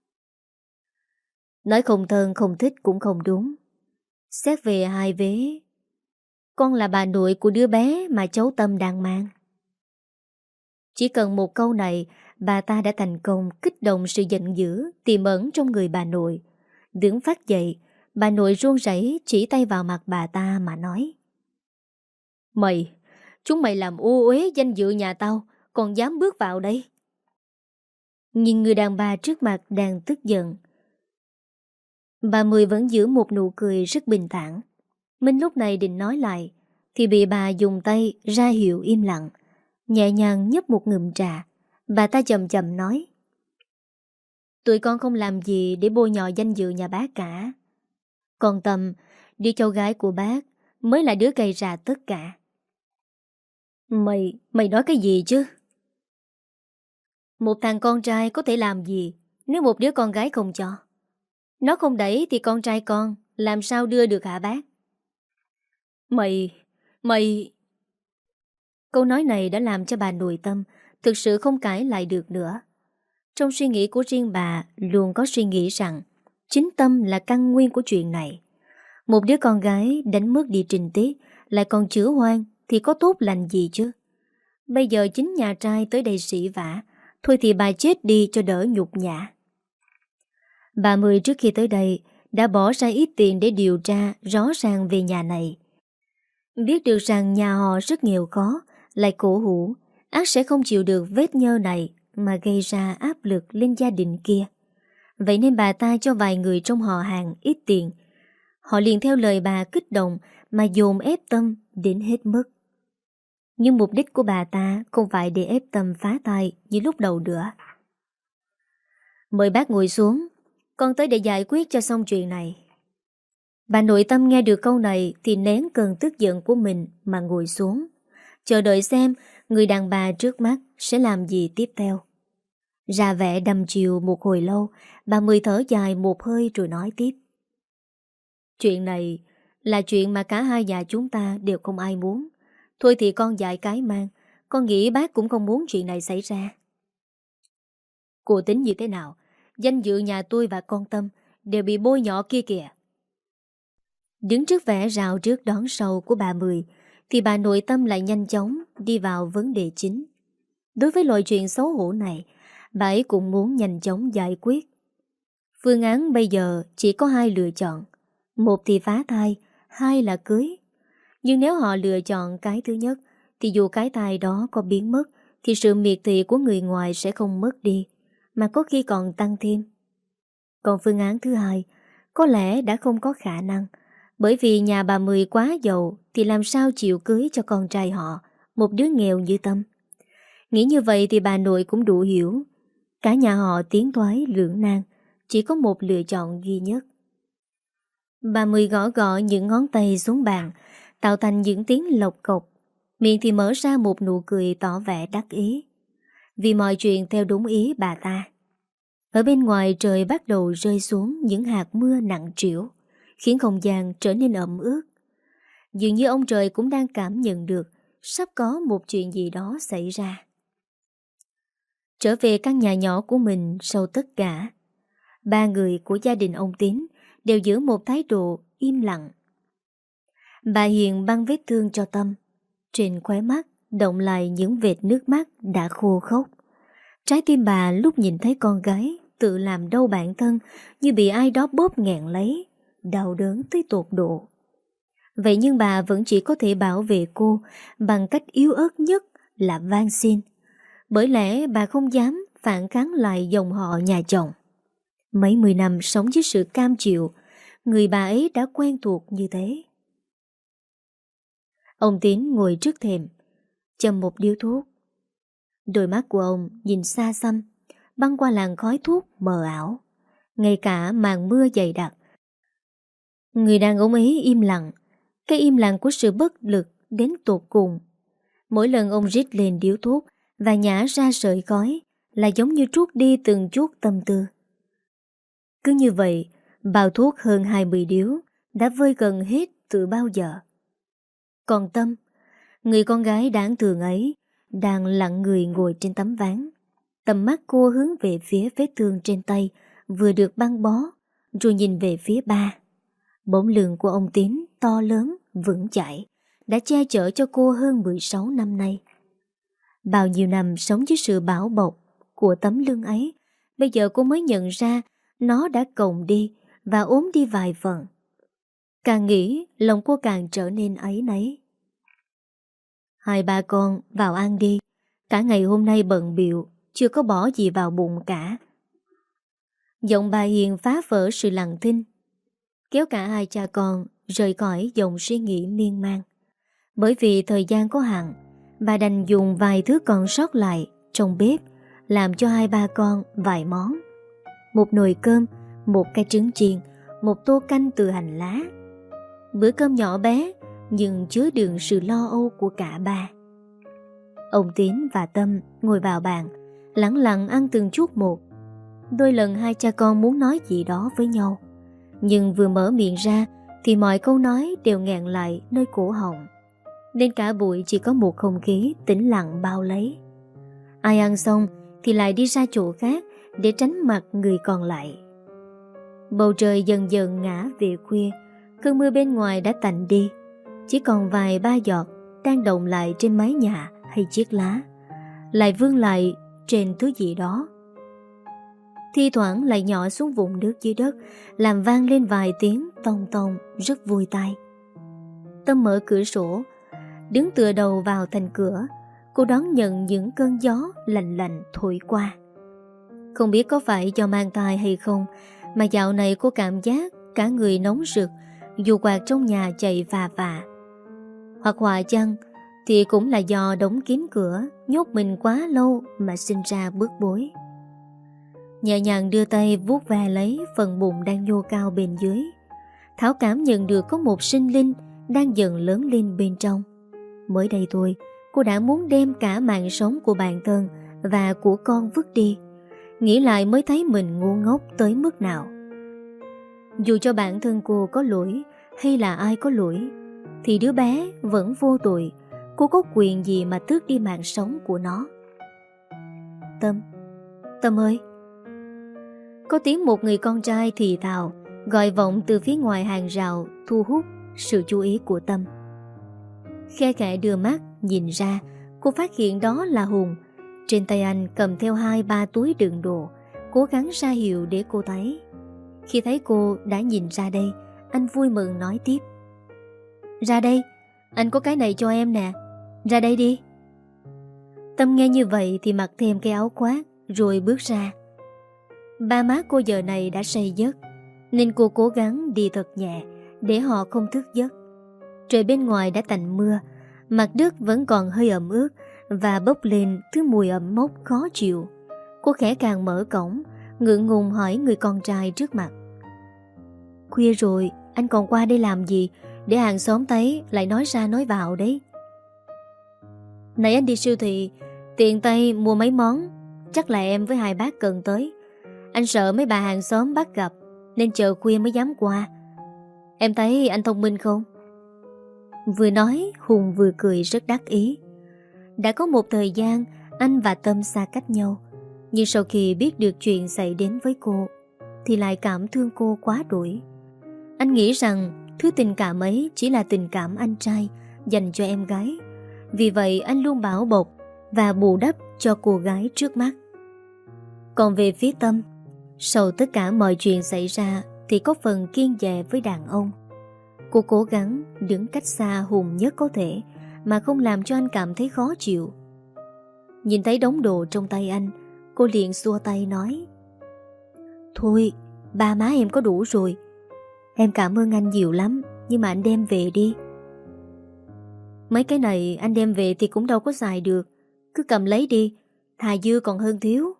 Nói không thân không thích cũng không đúng. Xét về hai vế, con là bà nội của đứa bé mà cháu Tâm đang mang. Chỉ cần một câu này, bà ta đã thành công kích động sự giận dữ tiềm ẩn trong người bà nội. Đứng phát dậy, bà nội run rẩy chỉ tay vào mặt bà ta mà nói. Chúng mày làm ô uế danh dự nhà tao, còn dám bước vào đây. Nhìn người đàn bà trước mặt đang tức giận, bà Mười vẫn giữ một nụ cười rất bình thản. Minh lúc này định nói lại thì bị bà dùng tay ra hiệu im lặng. Nhẹ nhàng nhấp một ngụm trà, bà ta chậm chậm nói. Tụi con không làm gì để bôi nhọ danh dự nhà bác cả. Còn Tâm, đứa cháu gái của bác, mới là đứa gây ra tất cả. Mày nói cái gì chứ? Một thằng con trai có thể làm gì nếu một đứa con gái không cho? Nó không đẩy thì con trai con làm sao đưa được hả bác? Mày... Câu nói này đã làm cho bà nội Tâm thực sự không cãi lại được nữa. Trong suy nghĩ của riêng bà luôn có suy nghĩ rằng chính Tâm là căn nguyên của chuyện này. Một đứa con gái đánh mất đi trình tiết lại còn chữa hoang thì có tốt lành gì chứ. Bây giờ chính nhà trai tới đây sỉ vả, thôi thì bà chết đi cho đỡ nhục nhã. Bà Mười trước khi tới đây đã bỏ ra ít tiền để điều tra rõ ràng về nhà này. Biết được rằng nhà họ rất nghèo khó, lại cổ hủ, ắt sẽ không chịu được vết nhơ này mà gây ra áp lực lên gia đình kia. Vậy nên bà ta cho vài người trong họ hàng ít tiền. Họ liền theo lời bà kích động mà dồn ép Tâm đến hết mức. Nhưng mục đích của bà ta không phải để ép Tâm phá tay như lúc đầu nữa. Mời bác ngồi xuống, con tới để giải quyết cho xong chuyện này. Bà nội Tâm nghe được câu này thì nén cơn tức giận của mình mà ngồi xuống, chờ đợi xem người đàn bà trước mắt sẽ làm gì tiếp theo. Ra vẻ đăm chiêu một hồi lâu, bà Mười thở dài một hơi rồi nói tiếp. Chuyện này là chuyện mà cả hai nhà chúng ta đều không ai muốn. Thôi thì con dạy cái mang, con nghĩ bác cũng không muốn chuyện này xảy ra. Cô tính như thế nào? Danh dự nhà tôi và con Tâm đều bị bôi nhọ kia kìa. Đứng trước vẻ rào trước đón sau của bà Mười thì bà nội Tâm lại nhanh chóng đi vào vấn đề chính. Đối với loại chuyện xấu hổ này, bà ấy cũng muốn nhanh chóng giải quyết. Phương án bây giờ chỉ có hai lựa chọn. Một thì phá thai, hai là cưới. Nhưng nếu họ lựa chọn cái thứ nhất thì dù cái thai đó có biến mất thì sự miệt thị của người ngoài sẽ không mất đi, mà có khi còn tăng thêm. Còn phương án thứ hai có lẽ đã không có khả năng, bởi vì nhà bà Mười quá giàu thì làm sao chịu cưới cho con trai họ một đứa nghèo như Tâm. Nghĩ như vậy thì bà nội cũng đủ hiểu. Cả nhà họ tiến thoái lưỡng nan, chỉ có một lựa chọn duy nhất. Bà Mười gõ gõ những ngón tay xuống bàn, tạo thành những tiếng lộc cộc, miệng thì mở ra một nụ cười tỏ vẻ đắc ý. Vì mọi chuyện theo đúng ý bà ta. Ở bên ngoài trời bắt đầu rơi xuống những hạt mưa nặng trĩu, khiến không gian trở nên ẩm ướt. Dường như ông trời cũng đang cảm nhận được sắp có một chuyện gì đó xảy ra. Trở về căn nhà nhỏ của mình sau tất cả, ba người của gia đình ông Tín đều giữ một thái độ im lặng. Bà Hiền băng vết thương cho Tâm, trên khóe mắt động lại những vệt nước mắt đã khô khốc. Trái tim bà lúc nhìn thấy con gái tự làm đau bản thân như bị ai đó bóp nghẹn lấy, đau đớn tới tột độ. Vậy nhưng bà vẫn chỉ có thể bảo vệ cô bằng cách yếu ớt nhất là van xin. Bởi lẽ bà không dám phản kháng lại dòng họ nhà chồng. Mấy mươi năm sống với sự cam chịu, người bà ấy đã quen thuộc như thế. Ông Tín ngồi trước thềm, châm một điếu thuốc. Đôi mắt của ông nhìn xa xăm, băng qua làn khói thuốc mờ ảo. Ngay cả màn mưa dày đặc, người đàn ông ấy im lặng, cái im lặng của sự bất lực đến tột cùng. Mỗi lần ông rít lên điếu thuốc và nhả ra sợi khói là giống như trút đi từng chút tâm tư. Cứ như vậy, bao thuốc hơn 20 điếu đã vơi gần hết từ bao giờ. Còn Tâm, người con gái đáng thương ấy, đang lặng người ngồi trên tấm ván. Tầm mắt cô hướng về phía vết thương trên tay vừa được băng bó, rồi nhìn về phía ba. Bóng lưng của ông Tín to lớn, vững chãi, đã che chở cho cô hơn 16 năm nay. Bao nhiêu năm sống với sự bảo bọc của tấm lưng ấy, bây giờ cô mới nhận ra nó đã còng đi và ốm đi vài phần. Càng nghĩ, lòng cô càng trở nên áy náy. Hai ba con vào ăn đi, cả ngày hôm nay bận bịu, chưa có bỏ gì vào bụng cả. Giọng bà Hiền phá vỡ sự lặng thinh, kéo cả hai cha con rời khỏi dòng suy nghĩ miên man. Bởi vì thời gian có hạn, bà đành dùng vài thứ còn sót lại trong bếp làm cho hai ba con vài món. Một nồi cơm, một cái trứng chiên, một tô canh từ hành lá. Bữa cơm nhỏ bé nhưng chứa đựng sự lo âu của cả ba. Ông Tín và Tâm ngồi vào bàn, lẳng lặng ăn từng chút một. Đôi lần hai cha con muốn nói gì đó với nhau, nhưng vừa mở miệng ra thì mọi câu nói đều nghẹn lại nơi cổ họng, nên cả buổi chỉ có một không khí tĩnh lặng bao lấy. Ai ăn xong thì lại đi ra chỗ khác để tránh mặt người còn lại. Bầu trời dần dần ngã về khuya, cơn mưa bên ngoài đã tạnh đi, chỉ còn vài ba giọt đang đọng lại trên mái nhà hay chiếc lá, lại vương lại trên thứ gì đó. Thi thoảng lại nhỏ xuống vụn nước dưới đất, làm vang lên vài tiếng tông tông rất vui tai. Tâm mở cửa sổ, đứng tựa đầu vào thành cửa, cô đón nhận những cơn gió lạnh lạnh thổi qua. Không biết có phải do mang thai hay không, mà dạo này cô cảm giác cả người nóng rực, dù quạt trong nhà chạy phà phà. Hoặc hòa chăng thì cũng là do đóng kín cửa, nhốt mình quá lâu mà sinh ra bức bối. Nhẹ nhàng đưa tay vuốt ve lấy phần bụng đang nhô cao bên dưới, Thảo cảm nhận được có một sinh linh đang dần lớn lên bên trong. Mới đây thôi, cô đã muốn đem cả mạng sống của bản thân và của con vứt đi. Nghĩ lại mới thấy mình ngu ngốc tới mức nào. Dù cho bản thân cô có lỗi hay là ai có lỗi, thì đứa bé vẫn vô tội. Cô có quyền gì mà tước đi mạng sống của nó? Tâm ơi! Có tiếng một người con trai thì thào gọi vọng từ phía ngoài hàng rào, thu hút sự chú ý của Tâm. Khe khẽ đưa mắt nhìn ra, cô phát hiện đó là Hùng. Trên tay anh cầm theo 2-3 túi đựng đồ, cố gắng ra hiệu để cô thấy. Khi thấy cô đã nhìn ra đây, anh vui mừng nói tiếp: "Ra đây, anh có cái này cho em nè, ra đây đi." Tâm nghe như vậy thì mặc thêm cái áo khoác rồi bước ra. Ba má cô giờ này đã say giấc, nên cô cố gắng đi thật nhẹ để họ không thức giấc. Trời bên ngoài đã tạnh mưa, mặt đất vẫn còn hơi ẩm ướt và bốc lên thứ mùi ẩm mốc khó chịu. Cô khẽ càng mở cổng, ngượng ngùng hỏi người con trai trước mặt: "Khuya rồi, anh còn qua đây làm gì? Để hàng xóm thấy lại nói ra nói vào đấy." "Nãy anh đi siêu thị, tiện tay mua mấy món, chắc là em với hai bác cần tới. Anh sợ mấy bà hàng xóm bắt gặp, nên chờ khuya mới dám qua. Em thấy anh thông minh không?" Vừa nói, Hùng vừa cười rất đắc ý. Đã có một thời gian anh và Tâm xa cách nhau, nhưng sau khi biết được chuyện xảy đến với cô thì lại cảm thương cô quá đuổi. Anh nghĩ rằng thứ tình cảm ấy chỉ là tình cảm anh trai dành cho em gái. Vì vậy anh luôn bảo bọc và bù đắp cho cô gái trước mắt. Còn về phía Tâm, sau tất cả mọi chuyện xảy ra thì có phần kiêng dè với đàn ông. Cô cố gắng đứng cách xa Hùng nhất có thể mà không làm cho anh cảm thấy khó chịu. Nhìn thấy đống đồ trong tay anh, cô liền xua tay nói: "Thôi, ba má em có đủ rồi. Em cảm ơn anh nhiều lắm, nhưng mà anh đem về đi." "Mấy cái này anh đem về thì cũng đâu có xài được. Cứ cầm lấy đi, thà dư còn hơn thiếu."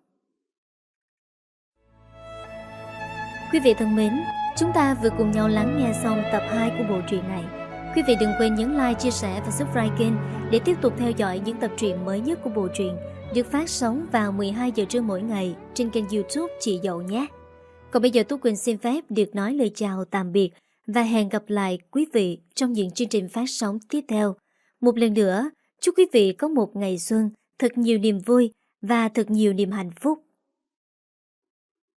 Quý vị thân mến, chúng ta vừa cùng nhau lắng nghe xong tập 2 của bộ truyện này. Quý vị đừng quên nhấn like, chia sẻ và subscribe kênh để tiếp tục theo dõi những tập truyện mới nhất của bộ truyện được phát sóng vào 12 giờ trưa mỗi ngày trên kênh YouTube Chị Dậu nhé. Còn bây giờ Tú Quỳnh xin phép được nói lời chào tạm biệt và hẹn gặp lại quý vị trong những chương trình phát sóng tiếp theo. Một lần nữa, chúc quý vị có một ngày xuân thật nhiều niềm vui và thật nhiều niềm hạnh phúc.